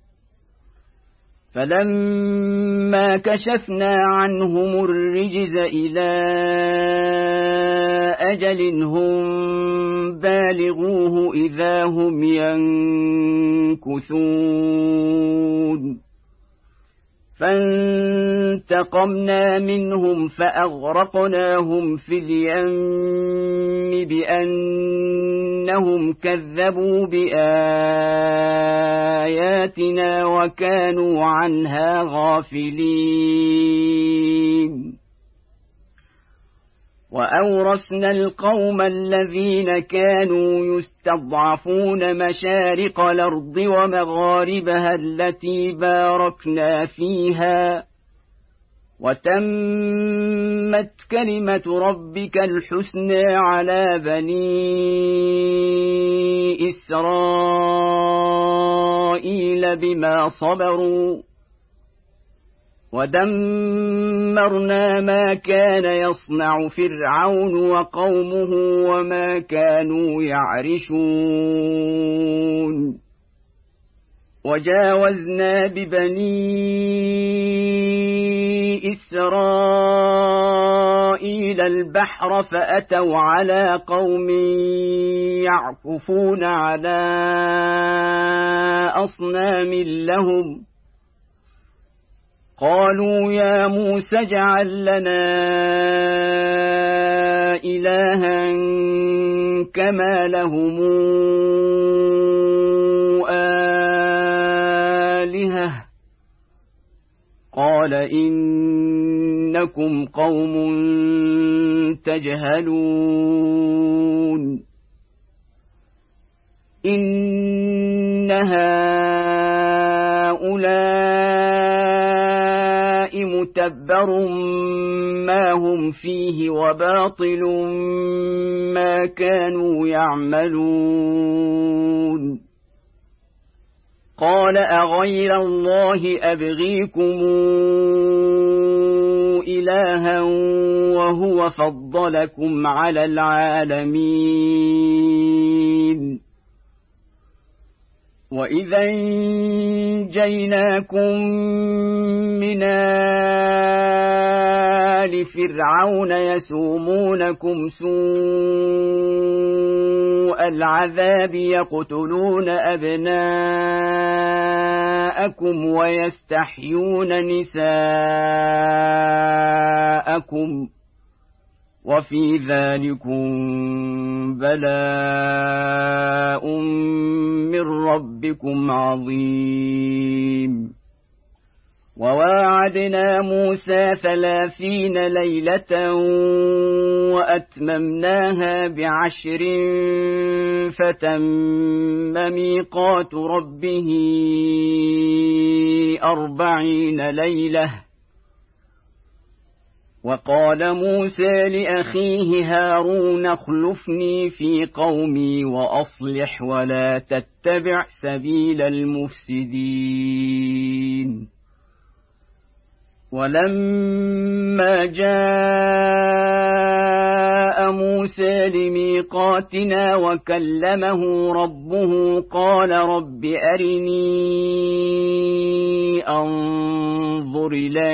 فلما كشفنا عنهم الرجز إلى أجل هم بالغوه إذا هم ينكثون فانتقمنا منهم فأغرقناهم في اليم بأنهم كذبوا بآياتنا وكانوا عنها غافلين وأورثنا القوم الذين كانوا يستضعفون مشارق الأرض ومغاربها التي باركنا فيها وتمت كلمة ربك الحسنى على بني إسرائيل بما صبروا ودمرنا ما كان يصنع فرعون وقومه وما كانوا يعرشون وجاوزنا ببني إسرائيل البحر فأتوا على قوم يعكفون على أصنام لهم قالوا يا موسى اجعل لنا إلها كما لهم آلهة قال إنكم قوم تجهلون إن هؤلاء متبر ما هم فيه وباطل ما كانوا يعملون قال أغير الله أبغيكم إلها وهو فضلكم على العالمين وإذا انجيناكم من آل فرعون يسومونكم سوء العذاب يقتلون أبناءكم ويستحيون نساءكم وفي ذلكم بلاء من ربكم عظيم وواعدنا موسى ثلاثين ليلة وأتممناها بعشر فتم ميقات ربه أربعين ليلة. وقال موسى لأخيه هارون اخلفني في قومي وأصلح ولا تتبع سبيل المفسدين. ولما جاء موسى لميقاتنا وكلمه ربه قال رب أرني أنظر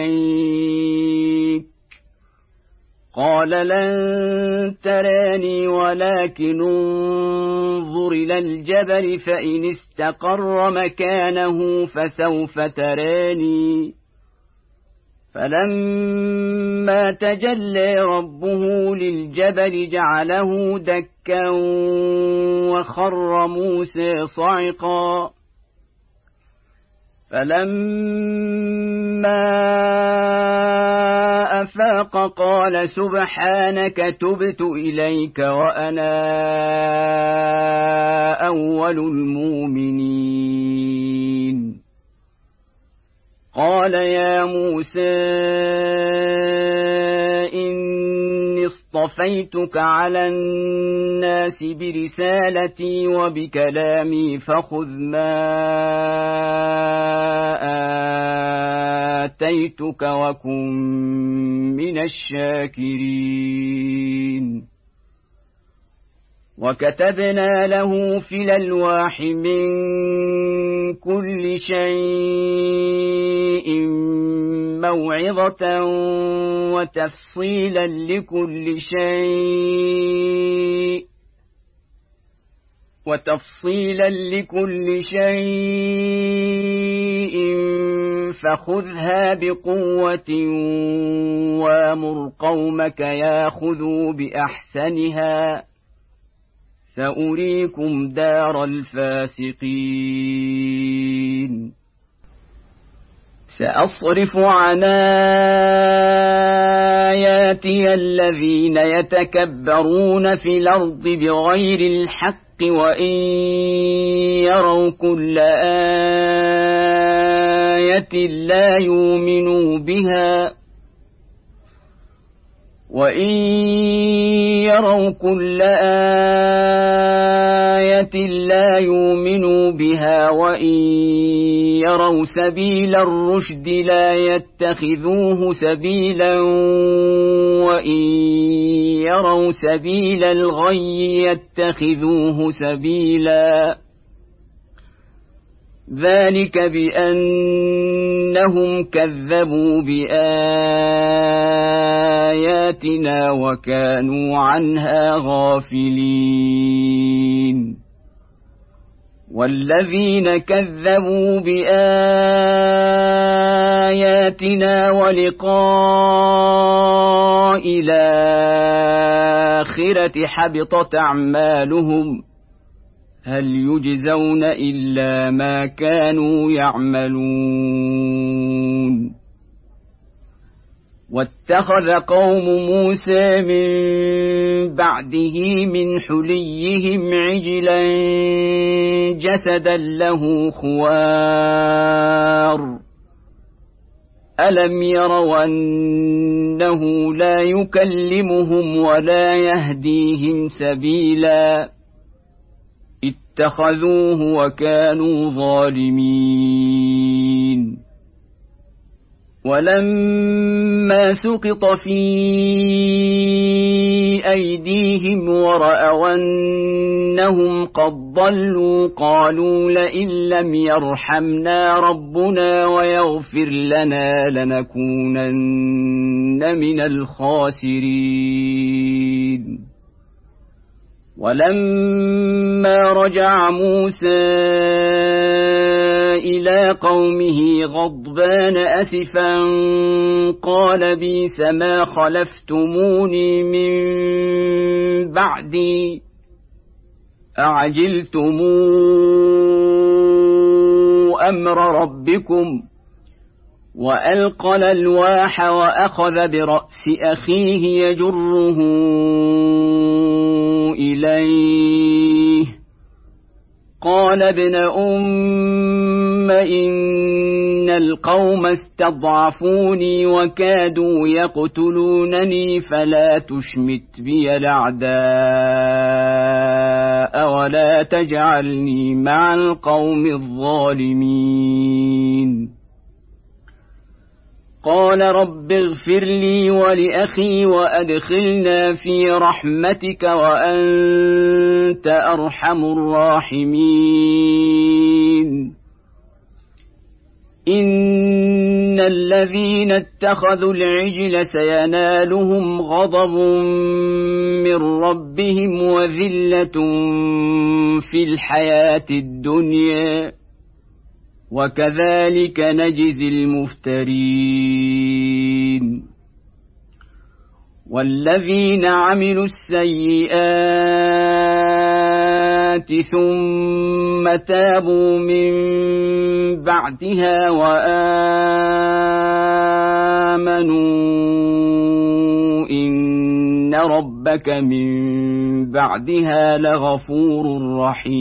إليك قال لن تراني ولكن انظر إلى الجبل فإن استقر مكانه فسوف تراني. فلما تجلى ربه للجبل جعله دكا وخر موسى صعقا. فلما أفاق قال سبحانك تبت إليك وأنا أول المؤمنين. قال يا موسى إني اصطفيتك على الناس برسالتي وبكلامي فخذ ما آتيتك وكن من الشاكرين. وكتبنا له في الألواح من كل شيء موعظة وتفصيلا لكل شيء وتفصيلا لكل شيء فخذها بقوة وامر قومك ياخذوا بأحسنها سأريكم دار الفاسقين. سأصرف عن آياتي الذين يتكبرون في الأرض بغير الحق وإن يروا كل آية لا يؤمنوا بها وإن يروا كل آية لا يؤمنوا بها وإن يروا سبيل الرشد لا يتخذوه سبيلا وإن يروا سبيل الغي يتخذوه سبيلا. ذلك بأنهم كذبوا بآياتنا وكانوا عنها غافلين. والذين كذبوا بآياتنا ولقاء الآخرة حبطت أعمالهم هل يجزون إلا ما كانوا يعملون. واتخذ قوم موسى من بعده من حليهم عجلا جسدا له خوار ألم يروا أنه لا يكلمهم ولا يهديهم سبيلا اتخذوه وكانوا ظالمين. ولما سقط في أيديهم ورأوا أنهم قد ضلوا قالوا لئن لم يرحمنا ربنا ويغفر لنا لنكونن من الخاسرين. ولما رجع موسى إلى قومه غضبان أسفا قال بئس ما خلفتموني من بعدي أعجلتم أمر ربكم وألقى الألواح وأخذ برأس أخيه يجره إليه قال ابن أم إن القوم استضعفوني وكادوا يقتلونني فلا تشمت بي الأعداء ولا تجعلني مع القوم الظالمين قال رب اغفر لي ولأخي وأدخلنا في رحمتك وأنت أرحم الراحمين إن الذين اتخذوا العجل سينالهم غضب من ربهم وذلة في الحياة الدنيا وكذلك نجزي المفترين والذين عملوا السيئات ثم تابوا من بعدها وآمنوا إن ربك من بعدها لغفور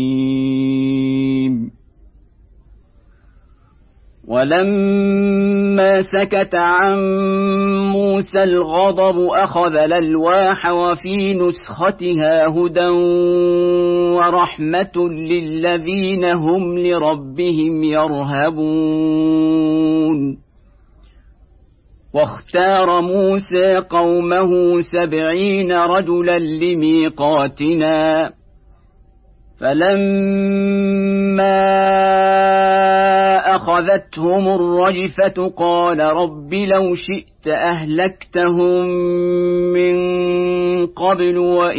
رحيم ولما سكت عن موسى الغضب أخذ الألواح وفي نسختها هدى ورحمة للذين هم لربهم يرهبون واختار موسى قومه سبعين رجلا لميقاتنا فلما أخذتهم الرجفة قال رب لو شئت أهلكتهم من قبل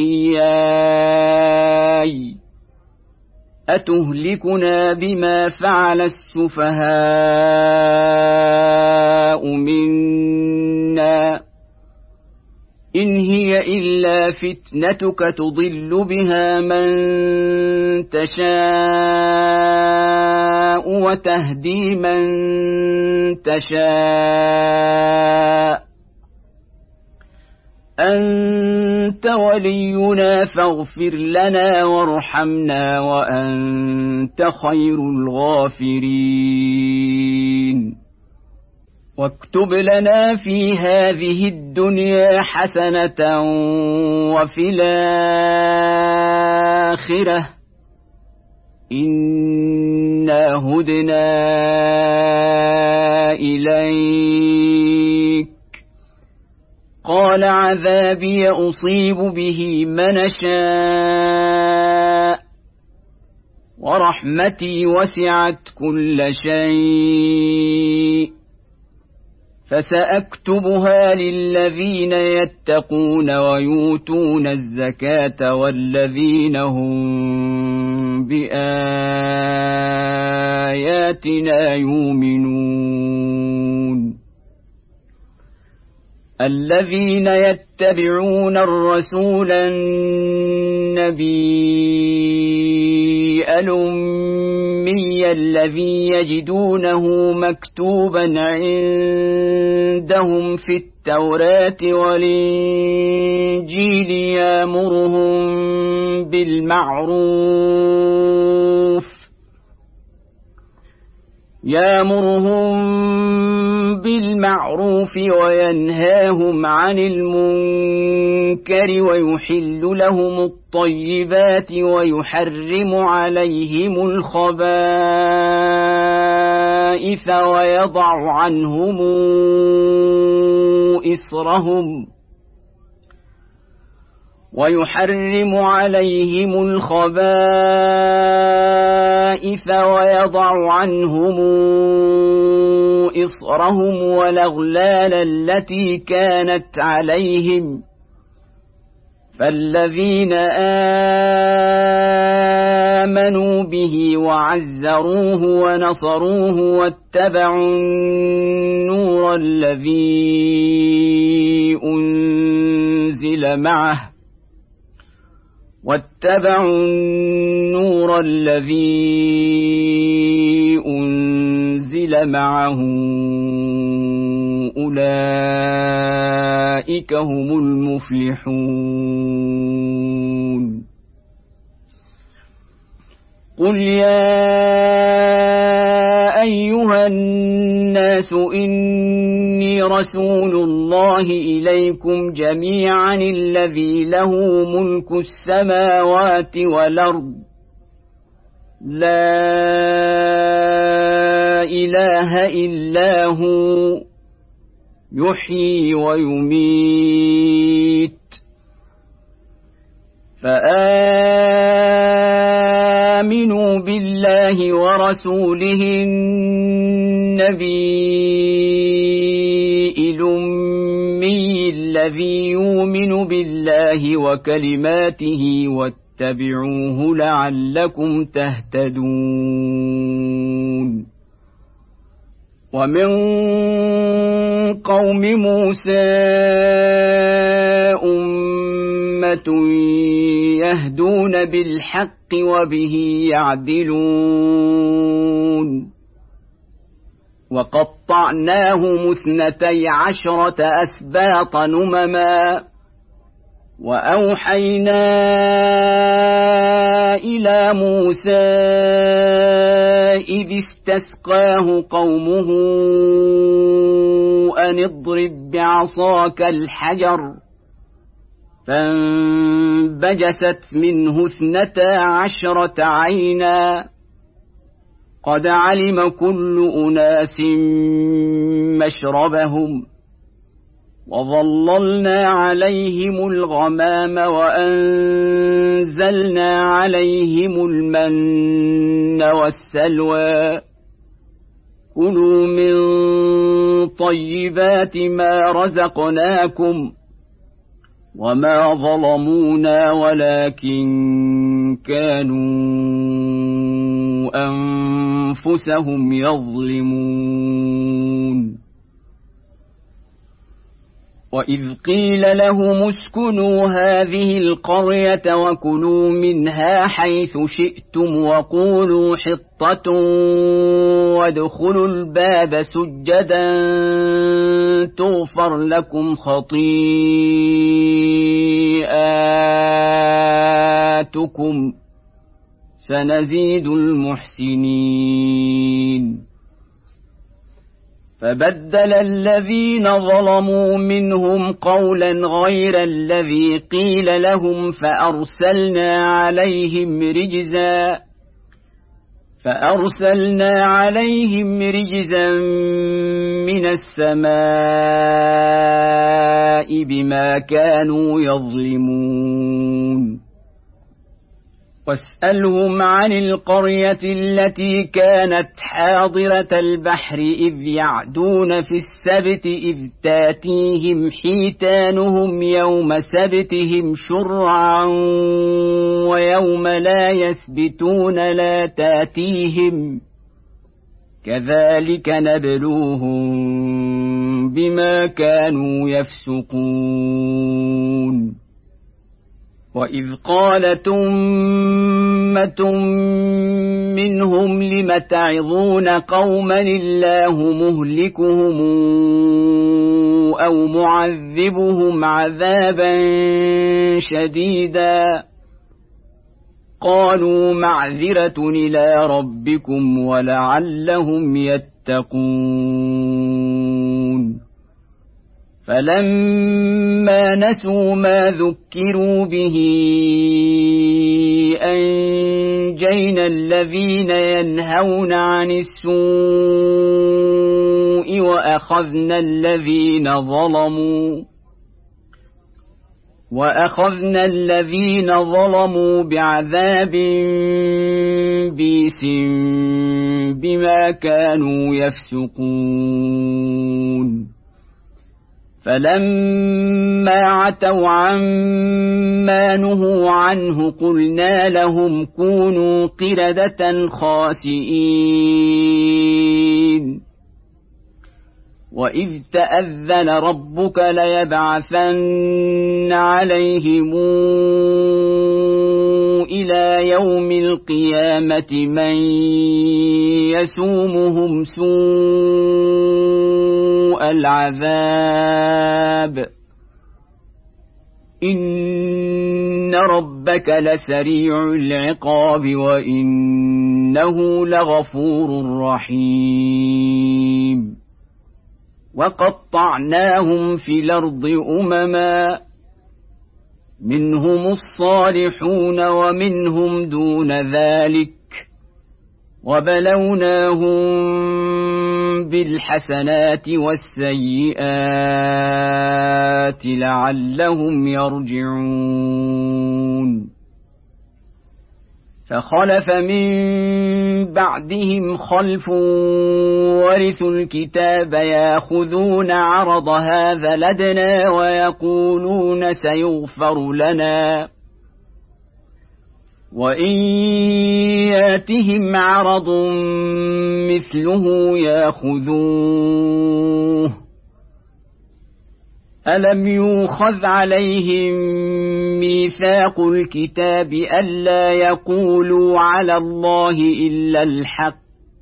وإياي أتهلكنا بما فعل السفهاء منا إن هي إلا فتنتك تضل بها من تشاء وتهدي من تشاء أنت ولينا فاغفر لنا وارحمنا وأنت خير الغافرين واكتب لنا في هذه الدنيا حسنة وفي الآخرة إنا هدنا إليك قال عذابي أصيب به من شاء ورحمتي وسعت كل شيء فسأكتبها للذين يتقون ويؤتون الزكاة والذين هم بآياتنا يؤمنون الذين يتبعون الرسول النبي الأمي الذي يجدونه مكتوبا عندهم في التوراة والإنجيل يأمرهم بالمعروف يأمرهم بالمعروف وينهاهم عن المنكر ويحل لهم الطيبات ويحرم عليهم الخبائث ويضع عنهم إصرهم ويحرم عليهم الخبائث ويضع عنهم إصرهم والأغلال التي كانت عليهم فالذين آمنوا به وعزروه ونصروه واتبعوا النور الذي أنزل معه واتبعوا النور الذي أنزل معه أولئك هم المفلحون. قل يا أيها الناس إني رسول الله إليكم جميعا الذي له ملك السماوات والأرض لا إله إلا هو يحيي ويميت فآمنوا بالله ورسوله النبي الأمي الذي يؤمن بالله وكلماته واتبعوه لعلكم تهتدون. ومن قوم موسى أمة يهدون بالحق وبه يعدلون. وقطعناهم اثنتي عشرة أسباط نمما وأوحينا إلى موسى إذ استسقاه قومه أن اضرب بعصاك الحجر فانبجست منه اثنتا عشرة عينا قد علم كل أناس مشربهم وظللنا عليهم الغمام وأنزلنا عليهم المن والسلوى كلوا من طيبات ما رزقناكم وما ظلمونا ولكن كانوا أنفسهم يظلمون. وإذ قيل لهم اسكنوا هذه القرية وكلوا منها حيث شئتم وقولوا حطة وادخلوا الباب سجدا تغفر لكم خطيئاتكم سنزيد المحسنين. فبدل الذين ظلموا منهم قولا غير الذي قيل لهم فأرسلنا عليهم رجزا فأرسلنا عليهم رجزا من السماء بما كانوا يظلمون. واسألهم عن القرية التي كانت حاضرة البحر إذ يعدون في السبت إذ تاتيهم حيتانهم يوم سبتهم شرعا ويوم لا يسبتون لا تاتيهم كذلك نبلوهم بما كانوا يفسقون. وإذ قالت أمة منهم لم تعظون قوما الله مهلكهم أو معذبهم عذابا شديدا قالوا معذرة إلى ربكم ولعلهم يتقون. فلما نسوا ما ذكروا به أنجينا الذين ينهون عن السوء وأخذنا الذين ظلموا وأخذنا الذين ظلموا بعذاب بئيس بما كانوا يفسقون. فلما عتوا عما نهوا عنه قلنا لهم كونوا قردة خاسئين. وإذ تأذن ربك ليبعثن عليهم إلى يوم القيامة من يسومهم سوء العذاب إن ربك لسريع العقاب وإنه لغفور رحيم وقطعناهم في الأرض أمما منهم الصالحون ومنهم دون ذلك وبلوناهم بالحسنات والسيئات لعلهم يرجعون فخلف من بعدهم خلف ورثوا الكتاب ياخذون عرض هذا لدنا ويقولون سيغفر لنا وإن ياتهم عرض مثله ياخذوه ألم يؤخذ عليهم ميثاق الكتاب ألا يقولوا على الله إلا الحق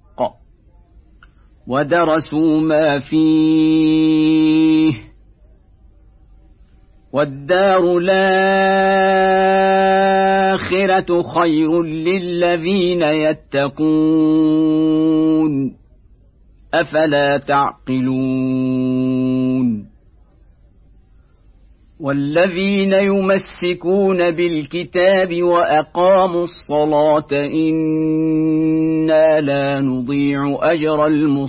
ودرسوا ما فيه والدار الآخرة خير للذين يتقون أفلا تعقلون والذين يمسكون بالكتاب وأقاموا الصلاة إنا لا نضيع أجر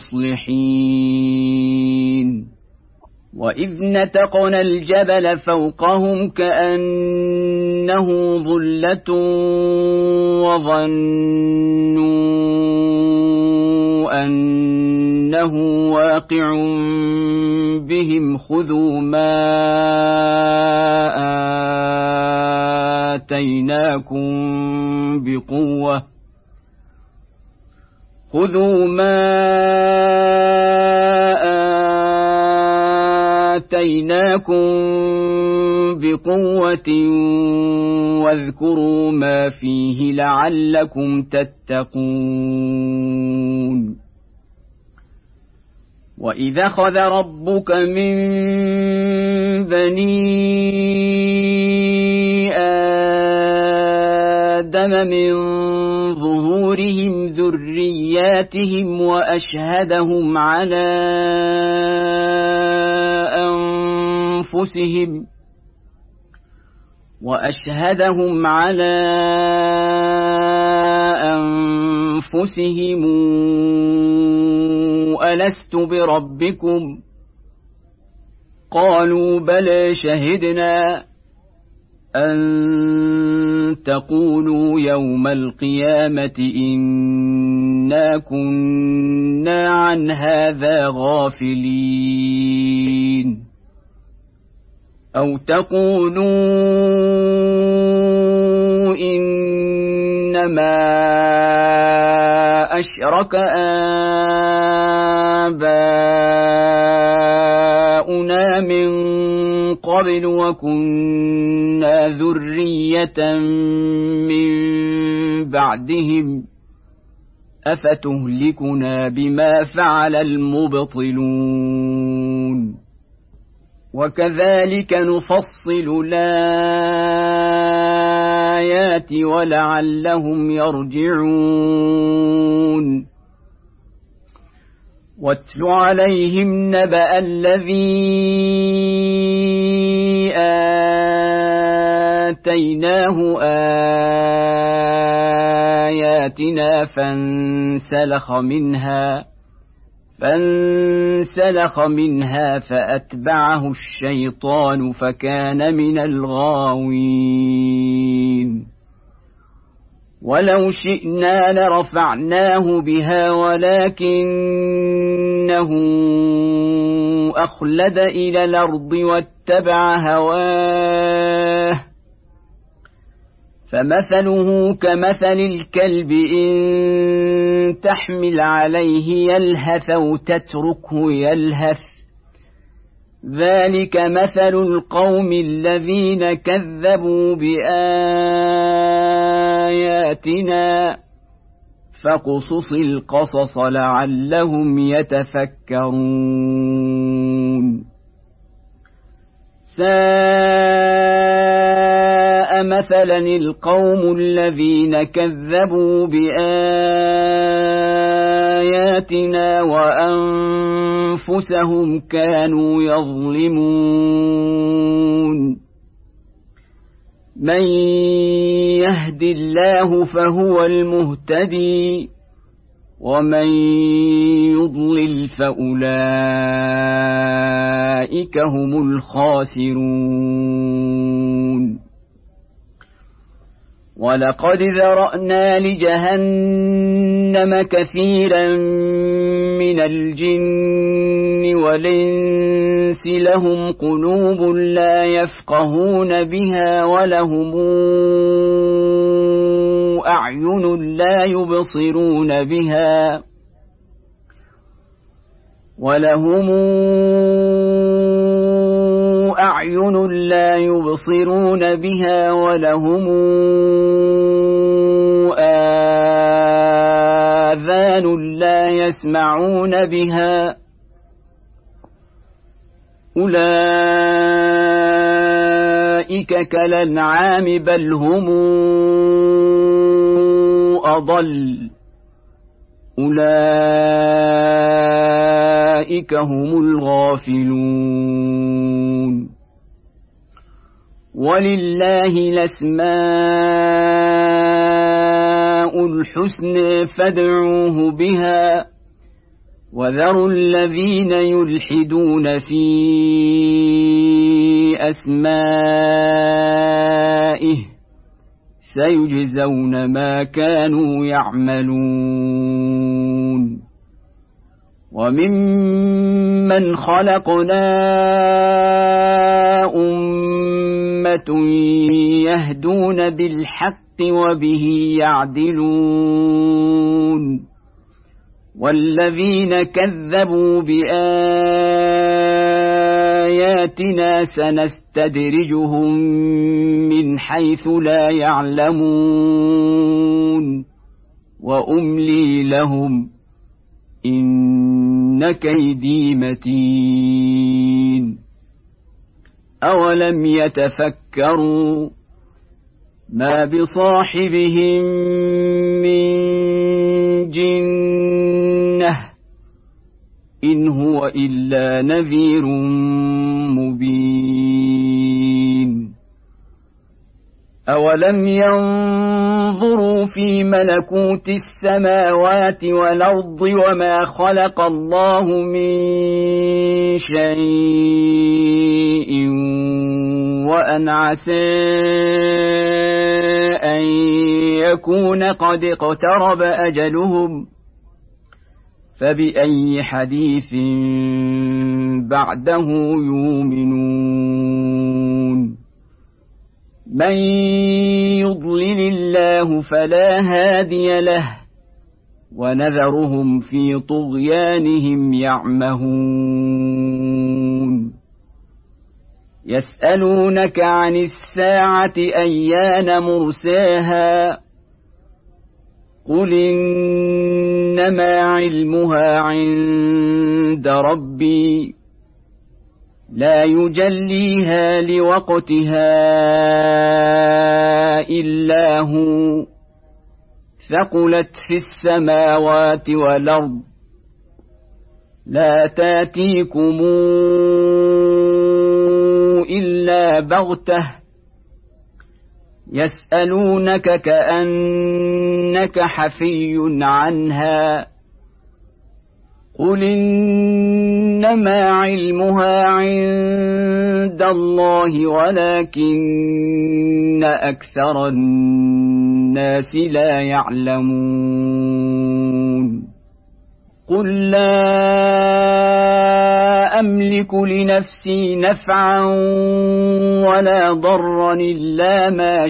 المصلحين وإذ نتقنا الجبل فوقهم كأنه ظلة وظنوا أنه واقع بهم خذوا ما آتيناكم بقوة خذوا ما آتيناكم بقوة واذكروا ما فيه لعلكم تتقون وإذا أخذ ربك من بني آدم من ظهورهم ذرياتهم وأشهدهم على أنفسهم وأشهدهم على أنفسهم ألست بربكم قالوا بلى شهدنا أن تقولوا يوم القيامة إنا كنا عن هذا غافلين أو تقولوا إنما أشرك آباؤنا من قبل وكنا ذرية من بعدهم أفتهلكنا بما فعل المبطلون وكذلك نفصل الآيات ولعلهم يرجعون واتل عليهم نبأ الذي آتيناه آياتنا فانسلخ منها فانسلخ منها فأتبعه الشيطان فكان من الغاوين ولو شئنا لرفعناه بها ولكنه أخلد إلى الأرض واتبع هواه فمثله كمثل الكلب إن تحمل عليه يلهث أو تتركه يلهث ذلك مثل القوم الذين كذبوا بآياتنا آياتنا فاقصص القصص لعلهم يتفكرون ساء مثلا القوم الذين كذبوا بآياتنا وأنفسهم كانوا يظلمون من يهد الله فهو المهتدي ومن يضلل فأولئك هم الخاسرون ولقد ذرأنا لجهنم كثيرا من الجن والإنس لهم قلوب لا يفقهون بها ولهم أعين لا يبصرون بها ولهم أعين لا يبصرون بها ولهم آذان لا يسمعون بها أولئك كالأنعام بل هم أضل أولئك هم الغافلون ولله الأسماء الحسنى فادعوه بها وذروا الذين يلحدون في أسمائه سيجزون ما كانوا يعملون وممن خلقنا أمة يهدون بالحق وبه يعدلون والذين كذبوا بآياتنا سنستدرجهم من حيث لا يعلمون وأملي لهم إن كيدي متين أولم يتفكروا ما بصاحبهم من جنة إن هو إلا نذير مبين أولم ينظروا في ملكوت السماوات والأرض وما خلق الله من شيء وأن عسى أن يكون قد اقترب أجلهم فبأي حديث بعده يؤمنون من يضلل الله فلا هادي له ونذرهم في طغيانهم يعمهون يسألونك عن الساعة أيان مرساها قل إنما علمها عند ربي لا يجليها لوقتها إلا هو ثقلت في السماوات والأرض لا تاتيكم إلا بغتة يسألونك كأنك حفي عنها قل إنما علمها عند الله ولكن أكثر الناس لا يعلمون قل لا أملك لنفسي نفعا ولا ضرا إلا ما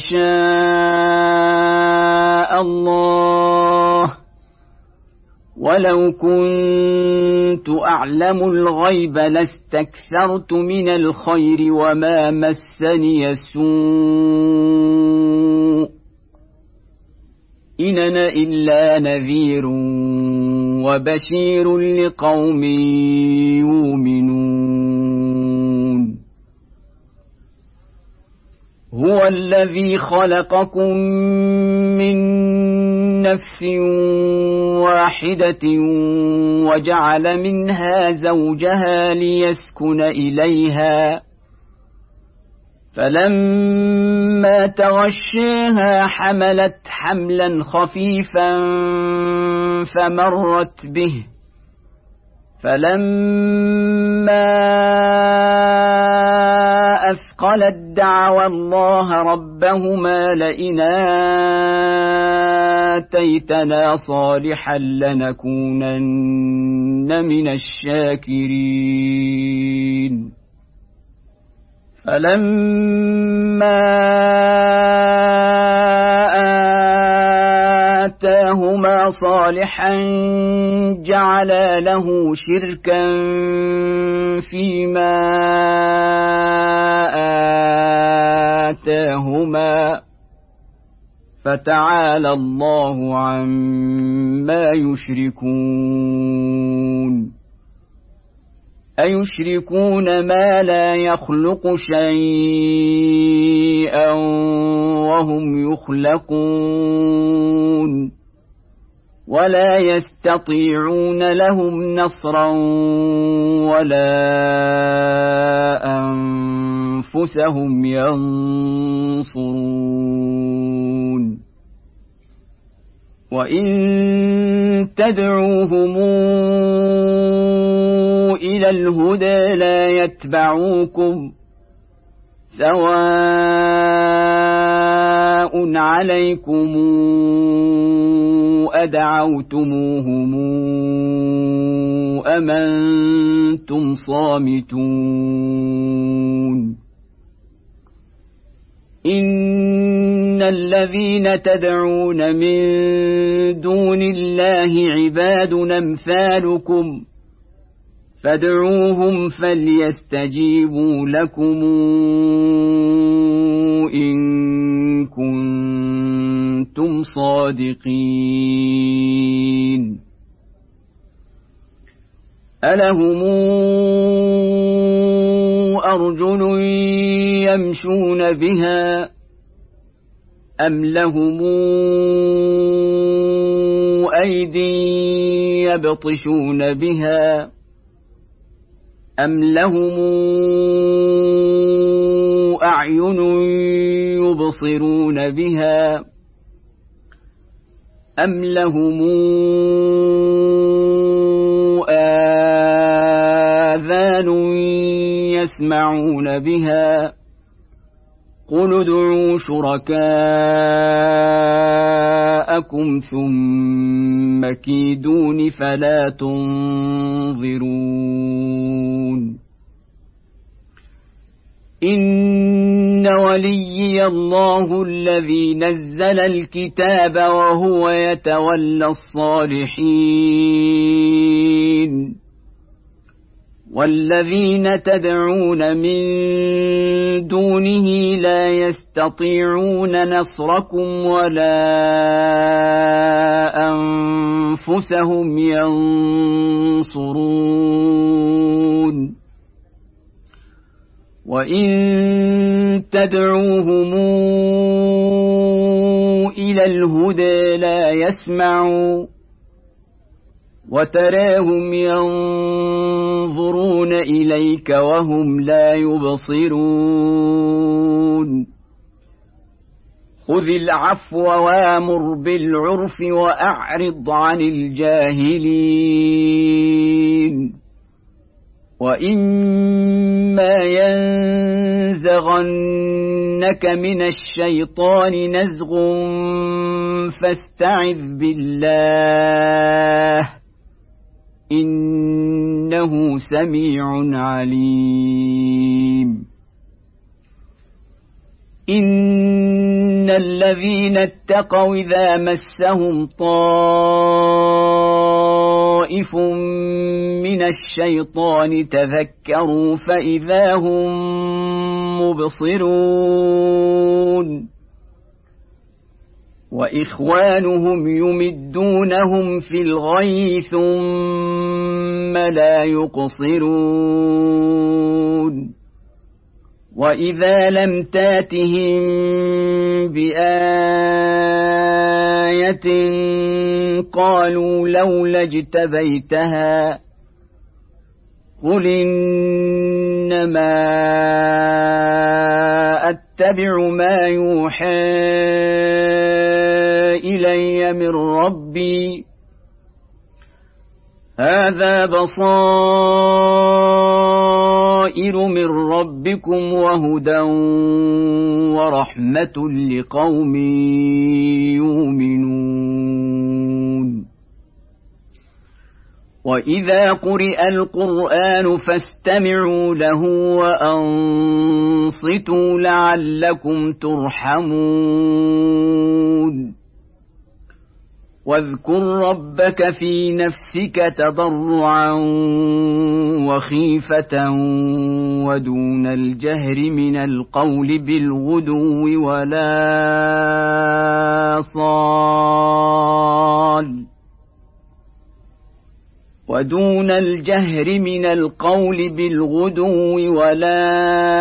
شاء الله ولو كنت أعلم الغيب لاستكثرت من الخير وما مسني السوء إن أنا إلا نذير وبشير لقوم يؤمنون هو الذي خلقكم من نفس واحدة وجعل منها زوجها ليسكن إليها فلما تغشيها حملت حملا خفيفا فمرت به فلما أثقلت دعوا الله ربهما لئن آتيتنا صالحا لنكونن من الشاكرين فلما آتاهما صالحا جعلا له شركا فيما آتاهما فتعالى الله عما يشركون أيشركون ما لا يخلق شيئا وهم يخلقون ولا يستطيعون لهم نصرا ولا أنفسهم ينصرون وإن تدعوهم إلى الهدى لا يتبعوكم سواء عليكم أدعوتموهم أم أنتم صامتون إن الذين تدعون من دون الله عباد أمثالكم فادعوهم فليستجيبوا لكم إن كنتم صادقين ألهم أرجل يمشون بها أم لهم أيدي يبطشون بها أم لهم أعين يبصرون بها أم لهم آذان يسمعون بها قل ادعوا شركاءكم ثم كيدون فلا تنظرون إن وليي الله الذي نزل الكتاب وهو يتولى الصالحين والذين تدعون من دونه لا يستطيعون نصركم ولا أنفسهم ينصرون وإن تدعوهم إلى الهدى لا يسمعوا وتراهم ينظرون إليك وهم لا يبصرون خذ العفو وامر بالعرف وأعرض عن الجاهلين وإما ينزغنك من الشيطان نزغ فاستعذ بالله إنه سميع عليم إن الذين اتقوا إذا مسهم طائف من الشيطان تذكروا فإذا هم مبصرون وإخوانهم يمدونهم في الغي ثم لا يقصرون وإذا لم تاتهم بآية قالوا لولا اجتبيتها قل إنما أتبع ما يوحى إلي من ربي هذا بصائر من ربكم وهدى ورحمة لقوم يؤمنون وإذا قرئ القرآن فاستمعوا له وأنصتوا لعلكم ترحمون واذكر ربك في نفسك تضرعا وخيفة ودون الجهر من القول بالغدو ولا صال ودون الجهر من القول بالغدو ولا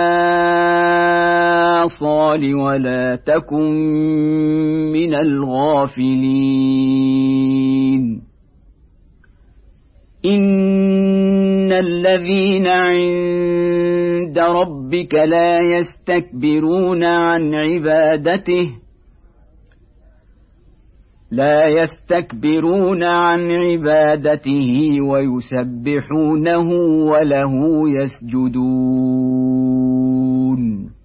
صال ولا تكن من الغافلين إن الذين عند ربك لا يستكبرون عن عبادته لا يستكبرون عن عبادته ويسبحونه وله يسجدون